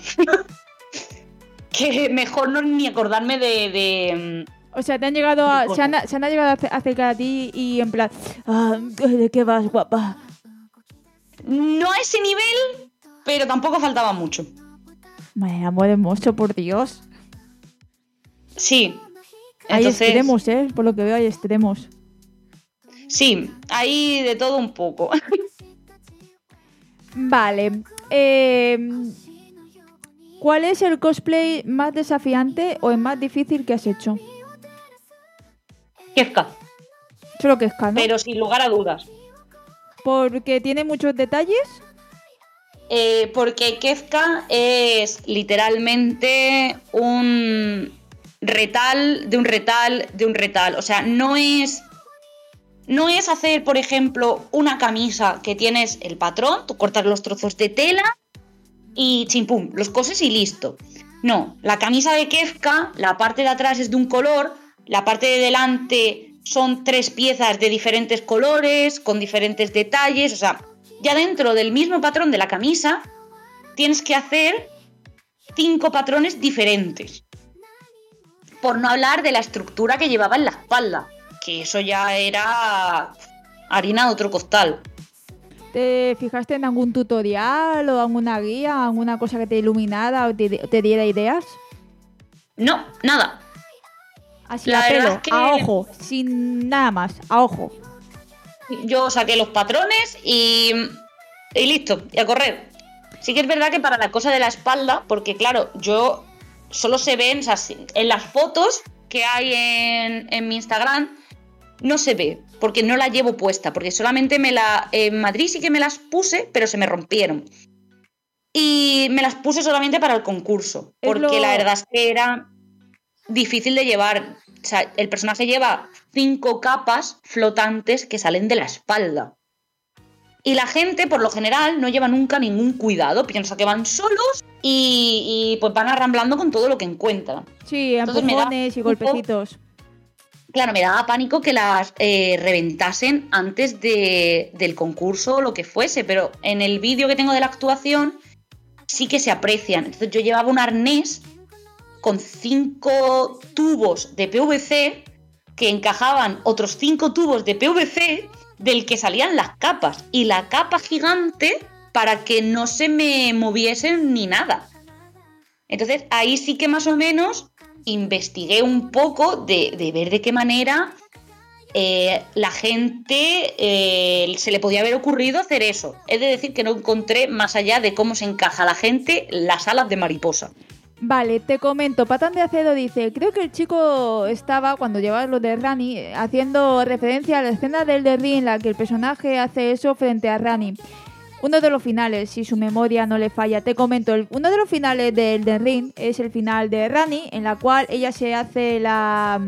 que mejor no ni acordarme de... de O sea, te han llegado a, De se, han, se han llegado a ace- acercar a ti y en plan, ah, ¿de qué vas, guapa? no a ese nivel, pero tampoco faltaba mucho. Madre, amor hermoso, por Dios. Sí. Hay Entonces, extremos, ¿eh? Por lo que veo hay extremos. sí, hay de todo un poco. Vale. Eh, ¿Cuál es el cosplay más desafiante o el más difícil que has hecho? Kefka, Solo que es ¿no? pero sin lugar a dudas. Porque tiene muchos detalles. Eh, porque Kefka es literalmente un retal de un retal de un retal. O sea, no es... No es hacer, por ejemplo, una camisa que tienes el patrón, tú cortas los trozos de tela y chimpum, los coses y listo. No, la camisa de Kefka, la parte de atrás es de un color, la parte de delante son tres piezas de diferentes colores, con diferentes detalles, o sea, ya dentro del mismo patrón de la camisa tienes que hacer cinco patrones diferentes. Por no hablar de la estructura que llevaba en la espalda, que eso ya era harina de otro costal. ¿Te fijaste en algún tutorial o alguna guía, alguna cosa que te iluminara o te, te diera ideas? No, nada. Así La a verdad pelo, es que- a ojo, sin nada más, a ojo. Yo saqué los patrones y, y listo, y a correr. Sí que es verdad que para la cosa de la espalda, porque claro, yo solo se ven, o sea, en las fotos que hay en, en mi Instagram, no se ve, porque no la llevo puesta, porque solamente me la... En Madrid sí que me las puse, pero se me rompieron. Y me las puse solamente para el concurso, Es porque lo- la verdad es que era difícil de llevar. O sea, el personaje lleva cinco capas flotantes que salen de la espalda. Y la gente, por lo general, no lleva nunca ningún cuidado, piensa que van solos y, y pues van arramblando con todo lo que encuentran. Sí, Entonces me da empujones y un poco- golpecitos. Claro, me daba pánico que las eh, reventasen antes de, del concurso o lo que fuese, pero en el vídeo que tengo de la actuación sí que se aprecian. Entonces yo llevaba un arnés con cinco tubos de P V C que encajaban otros cinco tubos de P V C del que salían las capas y la capa gigante para que no se me moviesen ni nada. Entonces ahí sí que más o menos investigué un poco de, de ver de qué manera eh, la gente eh, se le podía haber ocurrido hacer eso. Es de decir que no encontré más allá de cómo se encaja la gente las alas de mariposa. Vale, te comento, Patán de Acedo dice, creo que el chico estaba, cuando llevaba lo de Rani, haciendo referencia a la escena del The Ring en la que el personaje hace eso frente a Rani. Uno de los finales, si su memoria no le falla, te comento, el, uno de los finales del The Ring es el final de Rani, en la cual ella se hace la...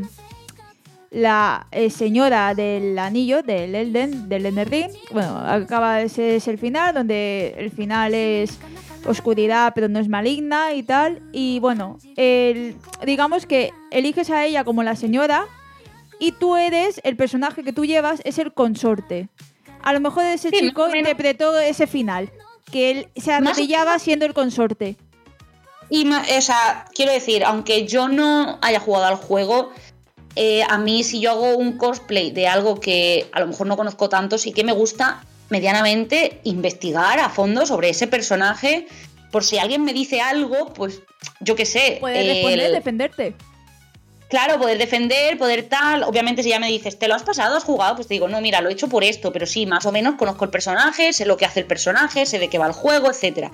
la eh, señora del anillo del Elden, del Elden Ring. Bueno, acaba de ser ese el final, donde el final es oscuridad pero no es maligna y tal. Y bueno, el, digamos que eliges a ella como la señora y tú eres, el personaje que tú llevas es el consorte. A lo mejor ese sí, chico interpretó ese final, que él se arrodillaba siendo el consorte. Y, o sea, quiero decir, aunque yo no haya jugado al juego, Eh, a mí, si yo hago un cosplay de algo que a lo mejor no conozco tanto, sí que me gusta medianamente investigar a fondo sobre ese personaje, por si alguien me dice algo, pues yo qué sé. Puedes responder, el... defenderte. Claro, poder defender, poder tal. Obviamente, si ya me dices, ¿te lo has pasado? ¿Has jugado? Pues te digo, no, mira, lo he hecho por esto, pero sí, más o menos conozco el personaje, sé lo que hace el personaje, sé de qué va el juego, etcétera.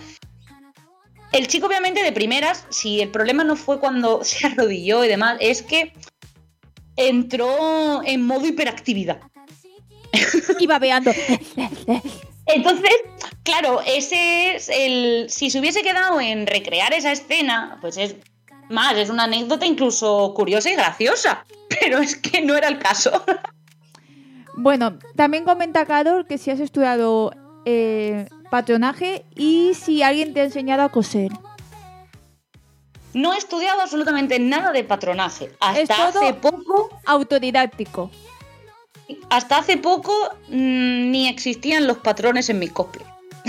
El chico, obviamente, de primeras, si el problema no fue cuando se arrodilló y demás, es que entró en modo hiperactividad. Y babeando. Entonces, claro, ese es el... Si se hubiese quedado en recrear esa escena, pues es más, es una anécdota incluso curiosa y graciosa. Pero es que no era el caso. Bueno, también comenta Carol que si has estudiado eh, patronaje y si alguien te ha enseñado a coser. No he estudiado absolutamente nada de patronaje. Hasta es todo hace poco... autodidáctico. Hasta hace poco mmm, ni existían los patrones en mis cosplay.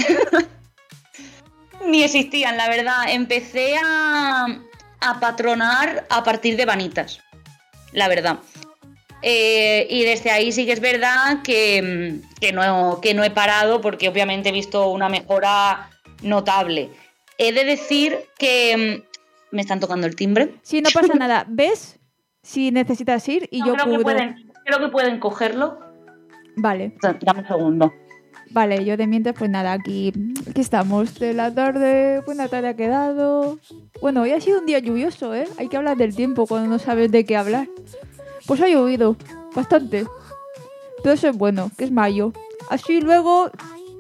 Ni existían, la verdad. Empecé a, a patronar a partir de vanitas. La verdad. Eh, y desde ahí sí que es verdad que, que, no, que no he parado porque obviamente he visto una mejora notable. He de decir que... Me están tocando el timbre. Sí, no pasa nada. ¿Ves? Si necesitas ir y no, yo creo cubro. Que pueden, creo que pueden cogerlo. Vale. Dame un segundo. Vale, yo de mientras, pues nada, aquí, aquí estamos. De la tarde, buena tarde ha quedado. Bueno, hoy ha sido un día lluvioso, ¿eh? Hay que hablar del tiempo cuando no sabes de qué hablar. Pues ha llovido. Bastante. Todo eso es bueno, que es mayo. Así luego...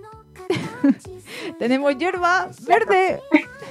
tenemos hierba verde.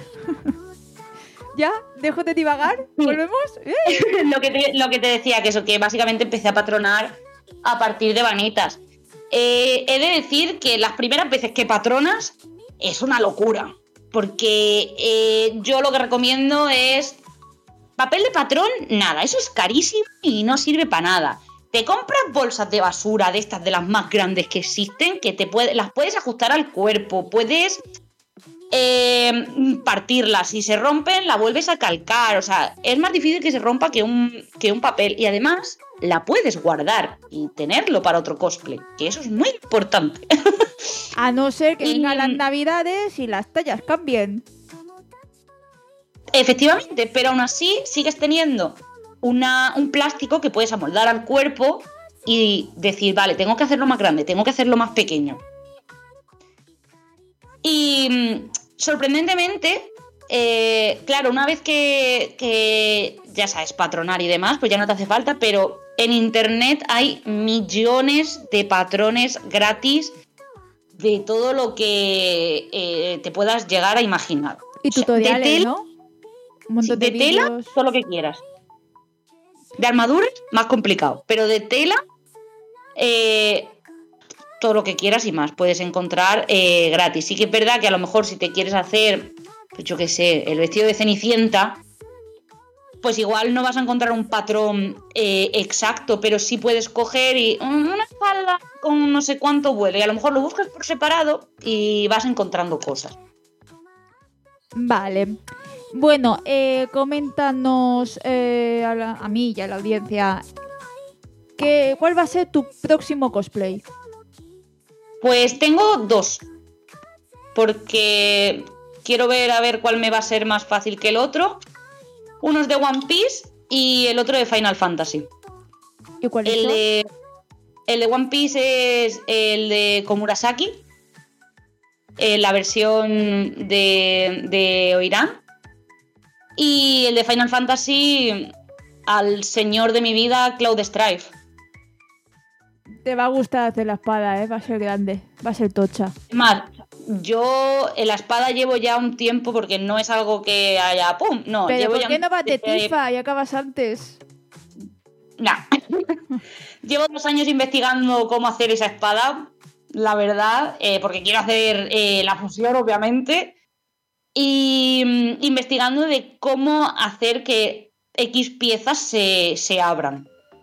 ¿Ya? ¿Dejo de divagar? ¿Volvemos? ¿Eh? lo, que te, lo que te decía, que eso, que básicamente empecé a patronar a partir de vanitas. Eh, he de decir que las primeras veces que patronas es una locura. Porque eh, yo lo que recomiendo es... Papel de patrón, nada, eso es carísimo y no sirve para nada. Te compras bolsas de basura, de estas de las más grandes que existen, que te puede, las puedes ajustar al cuerpo, puedes... Eh, partirla, si se rompen la vuelves a calcar, o sea, es más difícil que se rompa que un, que un papel y además la puedes guardar y tenerlo para otro cosplay, que eso es muy importante. A no ser que y... vengan las navidades y las tallas cambien. Efectivamente, pero aún así sigues teniendo una, un plástico que puedes amoldar al cuerpo y decir, vale, tengo que hacerlo más grande, tengo que hacerlo más pequeño. Y sorprendentemente, eh, claro, una vez que, que ya sabes patronar y demás, pues ya no te hace falta, pero en internet hay millones de patrones gratis de todo lo que eh, te puedas llegar a imaginar. Y tutoriales, o sea, de tela, ¿no? Un montón de, de tela, todo lo que quieras. De armaduras, más complicado, pero de tela... Eh, todo lo que quieras y más puedes encontrar eh, gratis. Sí que es verdad que a lo mejor si te quieres hacer, pues yo qué sé, el vestido de Cenicienta, pues igual no vas a encontrar un patrón eh, exacto, pero sí puedes coger y una falda con no sé cuánto vuelo y a lo mejor lo buscas por separado y vas encontrando cosas. Vale. Bueno, eh, coméntanos eh, a, la, a mí y a la audiencia que, ¿cuál va a ser tu próximo cosplay? Pues tengo dos, porque quiero ver a ver cuál me va a ser más fácil que el otro. Uno es de One Piece y el otro de Final Fantasy. ¿Y cuál es? El de El de One Piece es el de Komurasaki, eh, la versión de, de Oiran. Y el de Final Fantasy, al señor de mi vida, Cloud Strife. Te va a gustar hacer la espada, ¿eh? Va a ser grande, va a ser tocha. Más, yo en la espada llevo ya un tiempo porque no es algo que haya ¡pum! No, Pero llevo ¿por ya qué un... no vas de eh, tifa y acabas antes? Nah. Llevo dos años investigando cómo hacer esa espada, la verdad, eh, porque quiero hacer eh, la fusión, obviamente, y mm, investigando de cómo hacer que X piezas se, se abran.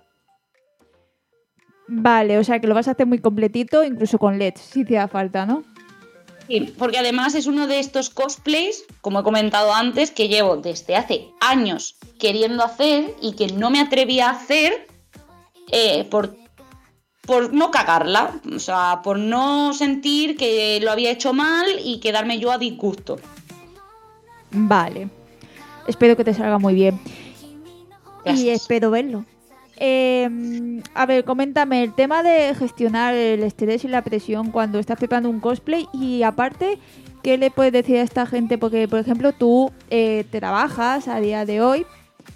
Vale, o sea que lo vas a hacer muy completito, incluso con L E Ds, si te da falta, ¿no? Sí, porque además es uno de estos cosplays, como he comentado antes, que llevo desde hace años queriendo hacer y que no me atrevía a hacer eh, por, por no cagarla, o sea, por no sentir que lo había hecho mal y quedarme yo a disgusto. Vale. Espero que te salga muy bien. Gracias. Y espero verlo. Eh, a ver, coméntame el tema de gestionar el estrés y la presión cuando estás preparando un cosplay y aparte, ¿qué le puedes decir a esta gente? Porque, por ejemplo, tú eh, trabajas a día de hoy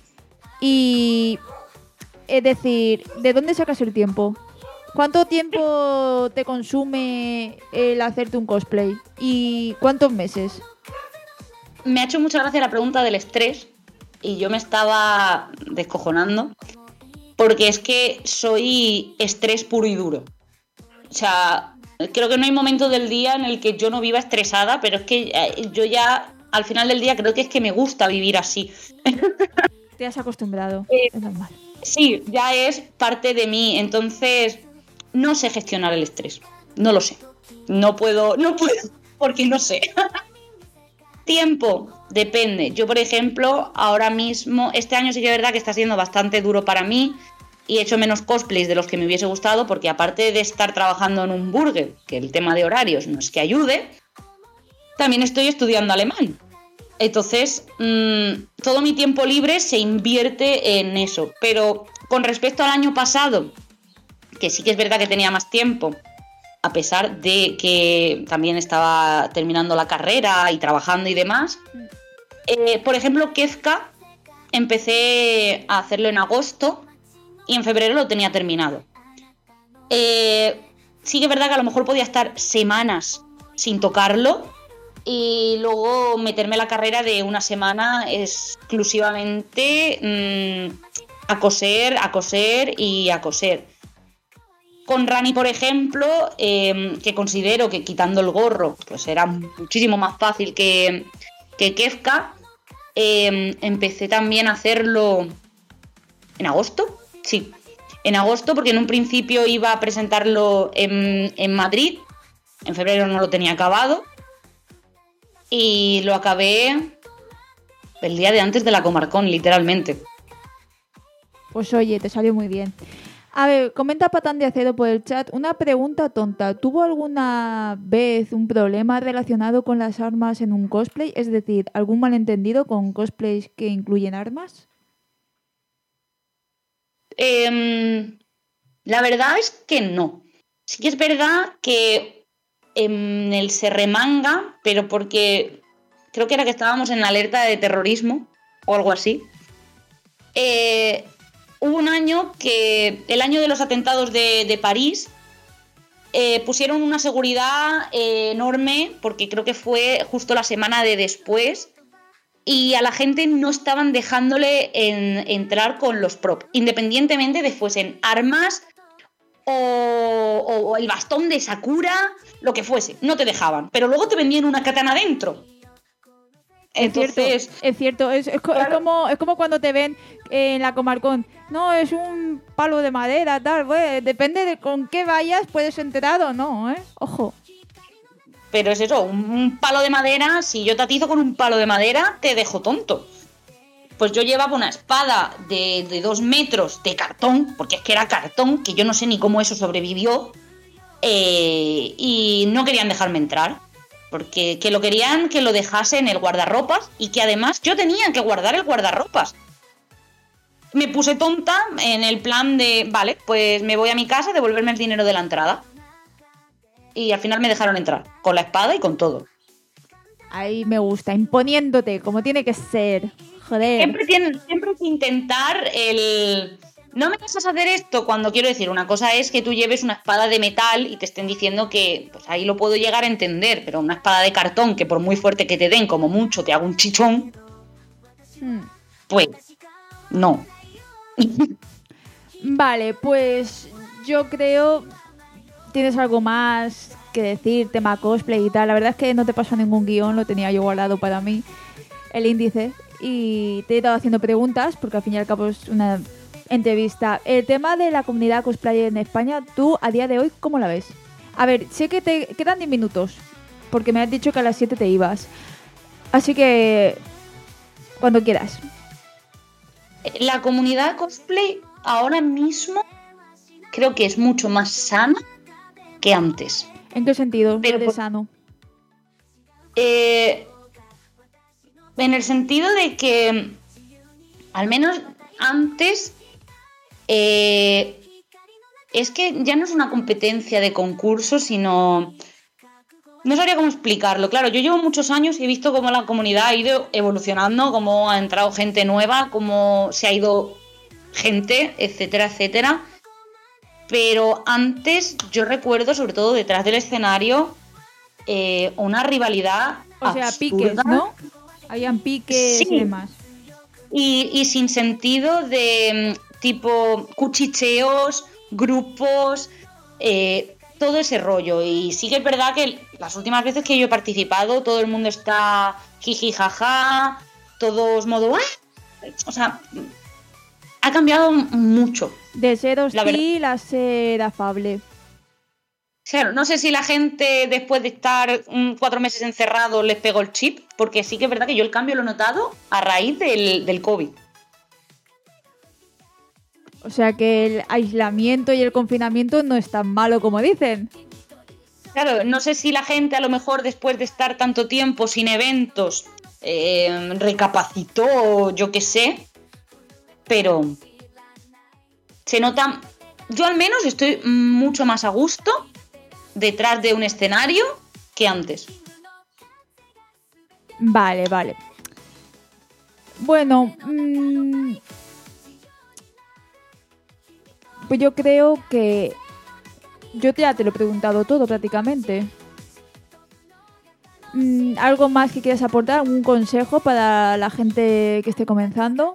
y, es decir, ¿de dónde sacas el tiempo? ¿Cuánto tiempo te consume el hacerte un cosplay? ¿Y cuántos meses? Me ha hecho mucha gracia la pregunta del estrés y yo me estaba descojonando porque es que soy estrés puro y duro. O sea, creo que no hay momento del día en el que yo no viva estresada, pero es que yo ya al final del día creo que es que me gusta vivir así. Te has acostumbrado, eh, es normal. Sí, ya es parte de mí, entonces no sé gestionar el estrés, no lo sé. No puedo, no puedo, porque no sé. Tiempo, depende. Yo, por ejemplo, ahora mismo, este año sí que es verdad que está siendo bastante duro para mí y he hecho menos cosplays de los que me hubiese gustado porque aparte de estar trabajando en un burger, que el tema de horarios no es que ayude, también estoy estudiando alemán. Entonces, mmm, todo mi tiempo libre se invierte en eso. Pero con respecto al año pasado, que sí que es verdad que tenía más tiempo, a pesar de que también estaba terminando la carrera y trabajando y demás. Eh, por ejemplo, Kefka empecé a hacerlo en agosto y en febrero lo tenía terminado. Eh, sí que es verdad que a lo mejor podía estar semanas sin tocarlo y luego meterme la carrera de una semana exclusivamente mmm, a coser, a coser y a coser. Con Rani, por ejemplo, eh, que considero que quitando el gorro pues era muchísimo más fácil que, que Kefka, eh, empecé también a hacerlo en agosto, sí, en agosto porque en un principio iba a presentarlo en, en Madrid, en febrero no lo tenía acabado y lo acabé el día de antes de la Comarcón, literalmente. Pues oye, te salió muy bien. A ver, comenta Patán de Acero por el chat. Una pregunta tonta. ¿Tuvo alguna vez un problema relacionado con las armas en un cosplay? Es decir, ¿algún malentendido con cosplays que incluyen armas? Eh, la verdad es que no. Sí que es verdad que en el Serremanga, pero porque creo que era que estábamos en alerta de terrorismo o algo así. Eh... Hubo un año que, el año de los atentados de, de París, eh, pusieron una seguridad eh, enorme, porque creo que fue justo la semana de después, y a la gente no estaban dejándole en, entrar con los props, independientemente de fuesen armas o, o, o el bastón de Sakura, lo que fuese, no te dejaban, pero luego te vendían una katana dentro. Entonces, es cierto, es, cierto. es, es, claro. es, como, es como cuando te ven en la Comarcón, no, es un palo de madera, tal, pues, depende de con qué vayas, puedes enterar o no, ¿eh? Ojo. Pero es eso, un, un palo de madera, si yo te atizo con un palo de madera, te dejo tonto. Pues yo llevaba una espada de, de dos metros de cartón, porque es que era cartón, que yo no sé ni cómo eso sobrevivió, eh, y no querían dejarme entrar. Porque que lo querían que lo dejase en el guardarropas y que además yo tenía que guardar el guardarropas. me puse tonta en el plan de, vale, pues me voy a mi casa a devolverme el dinero de la entrada. Y al final me dejaron entrar, con la espada y con todo. Ahí me gusta, imponiéndote, como tiene que ser. Joder. Siempre, tiene, siempre hay que intentar el... No me dejas hacer esto cuando quiero decir, una cosa es que tú lleves una espada de metal y te estén diciendo que, pues ahí lo puedo llegar a entender, pero una espada de cartón que por muy fuerte que te den, como mucho te haga un chichón, hmm. pues no. Vale, pues yo creo... ¿Tienes algo más que decir, tema cosplay y tal? La verdad es que no te pasó ningún guión, lo tenía yo guardado para mí, el índice, y te he estado haciendo preguntas, porque al fin y al cabo es una entrevista. El tema de la comunidad cosplayer en España, ¿tú a día de hoy cómo la ves? A ver, sé que te quedan diez minutos, porque me has dicho que a las siete te ibas, así que cuando quieras. La comunidad cosplay ahora mismo creo que es mucho más sana que antes. ¿En qué sentido? Pero, de sano. Eh, en el sentido de que, al menos antes, eh, es que ya no es una competencia de concurso, sino... No sabría cómo explicarlo. Claro, yo llevo muchos años y he visto cómo la comunidad ha ido evolucionando, cómo ha entrado gente nueva, cómo se ha ido gente, etcétera, etcétera. Pero antes yo recuerdo, sobre todo detrás del escenario, eh, una rivalidad O sea, absurda. piques, ¿no? Habían piques Sí. y demás. Y, y sin sentido de tipo cuchicheos, grupos, eh, todo ese rollo. Y sí que es verdad que las últimas veces que yo he participado, todo el mundo está jiji jaja, todos modo ¡ah! O sea, ha cambiado mucho. De ser hostil a ser afable. Claro, no sé si la gente después de estar um, cuatro meses encerrados les pegó el chip, porque sí que es verdad que yo el cambio lo he notado a raíz del, del COVID. O sea que el aislamiento y el confinamiento no es tan malo como dicen. Claro, no sé si la gente a lo mejor después de estar tanto tiempo sin eventos eh, recapacitó, yo qué sé, pero se nota, yo al menos estoy mucho más a gusto detrás de un escenario que antes. Vale, vale. Bueno, mmm, pues yo creo que yo ya te lo he preguntado todo prácticamente. Mm, ¿Algo más que quieras aportar? ¿Algún consejo para la gente que esté comenzando?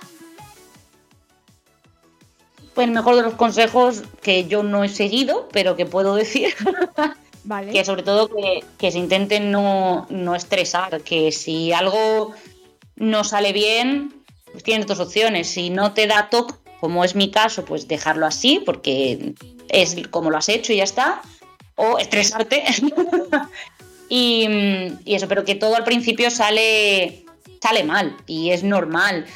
Pues el mejor de los consejos que yo no he seguido, pero que puedo decir, vale. Que sobre todo que, que se intenten no, no estresar, que si algo no sale bien, pues tienes dos opciones. Si no te da toque, como es mi caso, pues dejarlo así, porque es como lo has hecho y ya está, o estresarte. y, y eso, pero que todo al principio sale, sale mal y es normal.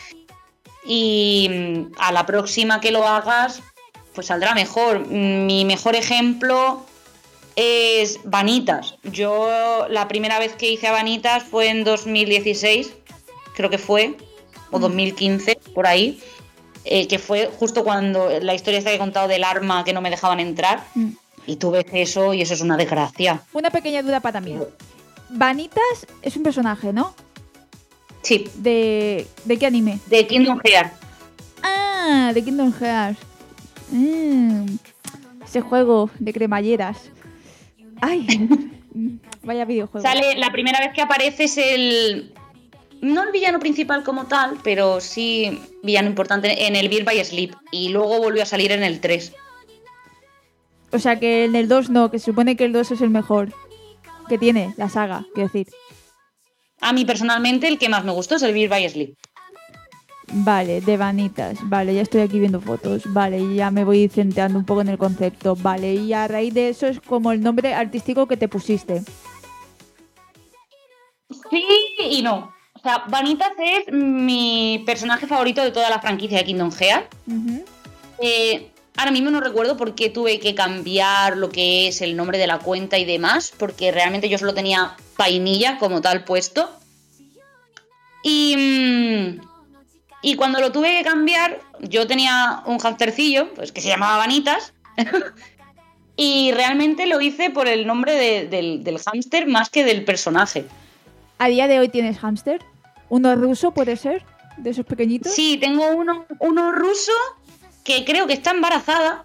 Y a la próxima que lo hagas, pues saldrá mejor. Mi mejor ejemplo es Vanitas. Yo la primera vez que hice a Vanitas fue en dos mil dieciséis, creo que fue, o dos mil quince, por ahí, eh, que fue justo cuando la historia esta que he contado del arma que no me dejaban entrar, mm. y tú ves eso y eso es una desgracia. Una pequeña duda para mí. Vanitas es un personaje, ¿no? Sí. ¿De, ¿De qué anime? De Kingdom Hearts. Ah, de Kingdom Hearts. Mm, ese juego de cremalleras. Ay, vaya videojuego. Sale, la primera vez que aparece es el... No el villano principal como tal, pero sí villano importante en el Birth by Sleep. Y luego volvió a salir en el tres. O sea que en el dos no, que se supone que el dos es el mejor que tiene la saga, quiero decir. A mí personalmente el que más me gustó es el Birth by Sleep. Vale, de Vanitas. Vale, ya estoy aquí viendo fotos. Vale, ya me voy centrando un poco en el concepto. Vale, y a raíz de eso es como el nombre artístico que te pusiste. Sí y no. O sea, Vanitas es mi personaje favorito de toda la franquicia de Kingdom Hearts. Uh-huh. Eh, ahora mismo no recuerdo por qué tuve que cambiar lo que es el nombre de la cuenta y demás, porque realmente yo solo tenía Vainilla como tal puesto. Y, Y cuando lo tuve que cambiar, yo tenía un hamstercillo, pues que se llamaba Vanitas, y realmente lo hice por el nombre de, del, del hámster más que del personaje. ¿A día de hoy tienes hámster? ¿Uno ruso puede ser? ¿De esos pequeñitos? Sí, tengo uno, uno ruso que creo que está embarazada.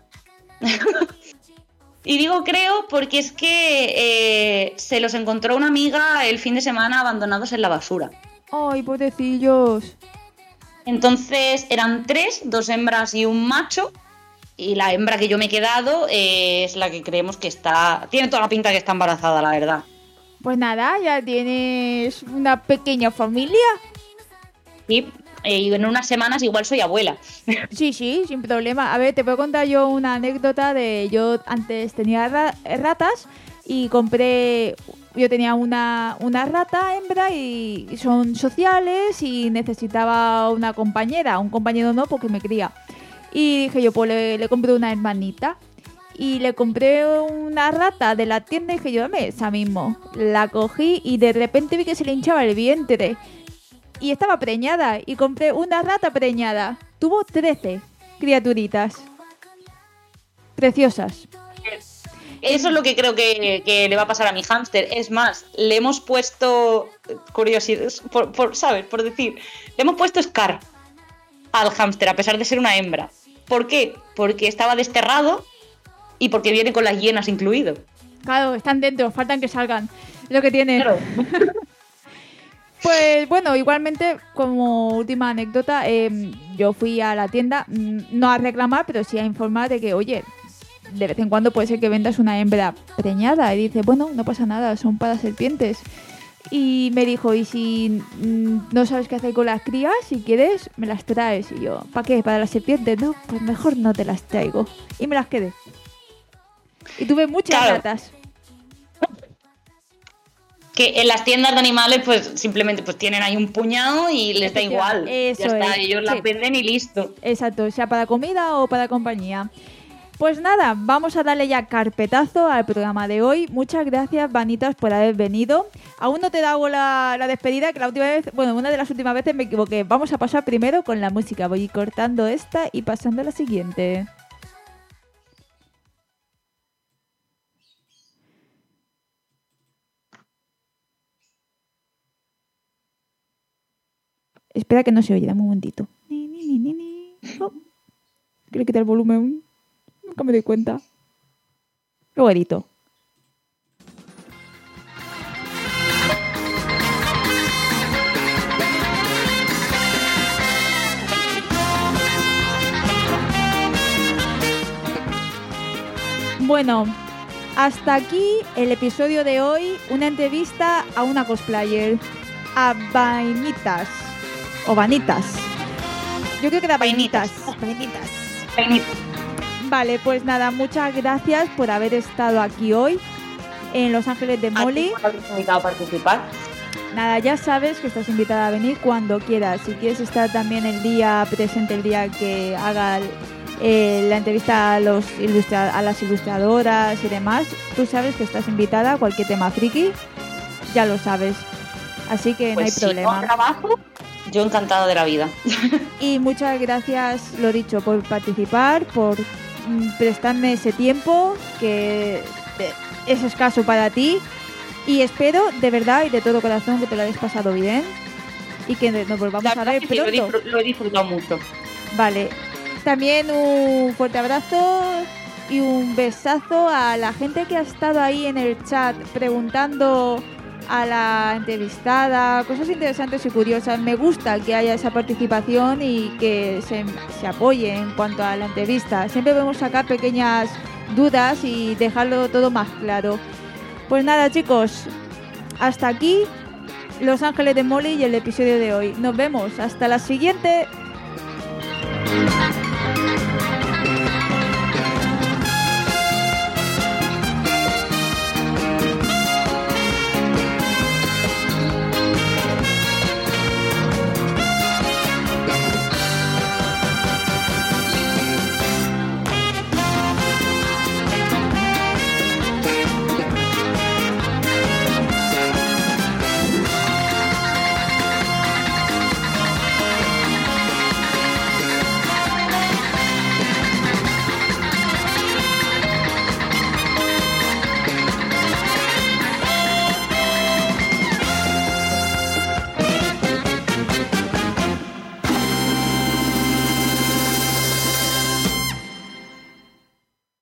Y digo creo porque es que eh, se los encontró una amiga el fin de semana abandonados en la basura. ¡Ay, pobrecillos! Entonces eran tres, dos hembras y un macho. Y la hembra que yo me he quedado eh, es la que creemos que está... Tiene toda la pinta que está embarazada, la verdad. Pues nada, ya tienes una pequeña familia. Sí, eh, y en unas semanas igual soy abuela. Sí, sí, sin problema. A ver, te puedo contar yo una anécdota de... Yo antes tenía ra- ratas y compré... Yo tenía una, una rata hembra y son sociales y necesitaba una compañera. Un compañero no, porque me cría. Y dije yo, pues le, le compré una hermanita. Y le compré una rata de la tienda y dije yo, dame esa mismo. La cogí y de repente vi que se le hinchaba el vientre. Y estaba preñada. Y compré una rata preñada. Tuvo trece criaturitas. Preciosas. Eso es lo que creo que, que le va a pasar a mi hámster. Es más, le hemos puesto curiosidad, por, por, ¿sabes? Por decir, le hemos puesto Scar al hámster, a pesar de ser una hembra. ¿Por qué? Porque estaba desterrado y porque viene con las hienas incluido. Claro, están dentro, faltan que salgan. Lo que tiene. Claro. Pues bueno, igualmente, como última anécdota, eh, yo fui a la tienda, mm, no a reclamar, pero sí a informar de que, oye, de vez en cuando puede ser que vendas una hembra preñada. Y dice, bueno, no pasa nada, son para serpientes. Y me dijo, y si mm, no sabes qué hacer con las crías, si quieres, me las traes. Y yo, ¿para qué? ¿Para las serpientes? No, pues mejor no te las traigo. Y me las quedé. Y tuve muchas Claro. ratas. Que en las tiendas de animales, pues simplemente pues tienen ahí un puñado y les da igual. Eso ya está, es, ellos sí. las venden y listo. Exacto, sea para comida o para compañía. Pues nada, vamos a darle ya carpetazo al programa de hoy. Muchas gracias, Vanitas, por haber venido. Aún no te he dado la, la despedida, que la última vez, bueno, una de las últimas veces me equivoqué. Vamos a pasar primero con la música. Voy cortando esta y pasando a la siguiente. Espera que no se oye, dame un momentito. Ni, ni, ni, ni, ni. Oh. Quiero quitar el volumen. Nunca me doy cuenta. Luego edito. Bueno, hasta aquí el episodio de hoy. Una entrevista a una cosplayer. A Vainitas. O Vanitas. Yo creo que era Vainitas. Vainitas. Vainitas. Vale, pues nada, muchas gracias por haber estado aquí hoy en Los Ángeles de Molly. ¿A ti por haberte invitado a participar? Nada, ya sabes que estás invitada a venir cuando quieras. Si quieres estar también el día presente, el día que haga eh, la entrevista a, los ilustra- a las ilustradoras y demás, tú sabes que estás invitada a cualquier tema friki, ya lo sabes. Así que Pues no hay si problema. no trabajo, yo encantada de la vida. Y muchas gracias, lo dicho, por participar, por mm, prestarme ese tiempo que eh, es escaso para ti. Y espero de verdad y de todo corazón que te lo hayas pasado bien y que nos volvamos La a verdad ver es que lo he pronto. disfr- lo he disfrutado mucho. Vale. También un fuerte abrazo y un besazo a la gente que ha estado ahí en el chat preguntando a la entrevistada cosas interesantes y curiosas. Me gusta que haya esa participación y que se, se apoye en cuanto a la entrevista. Siempre podemos sacar pequeñas dudas y dejarlo todo más claro. Pues nada, chicos, hasta aquí Los Ángeles de Molly y el episodio de hoy. Nos vemos, hasta la siguiente.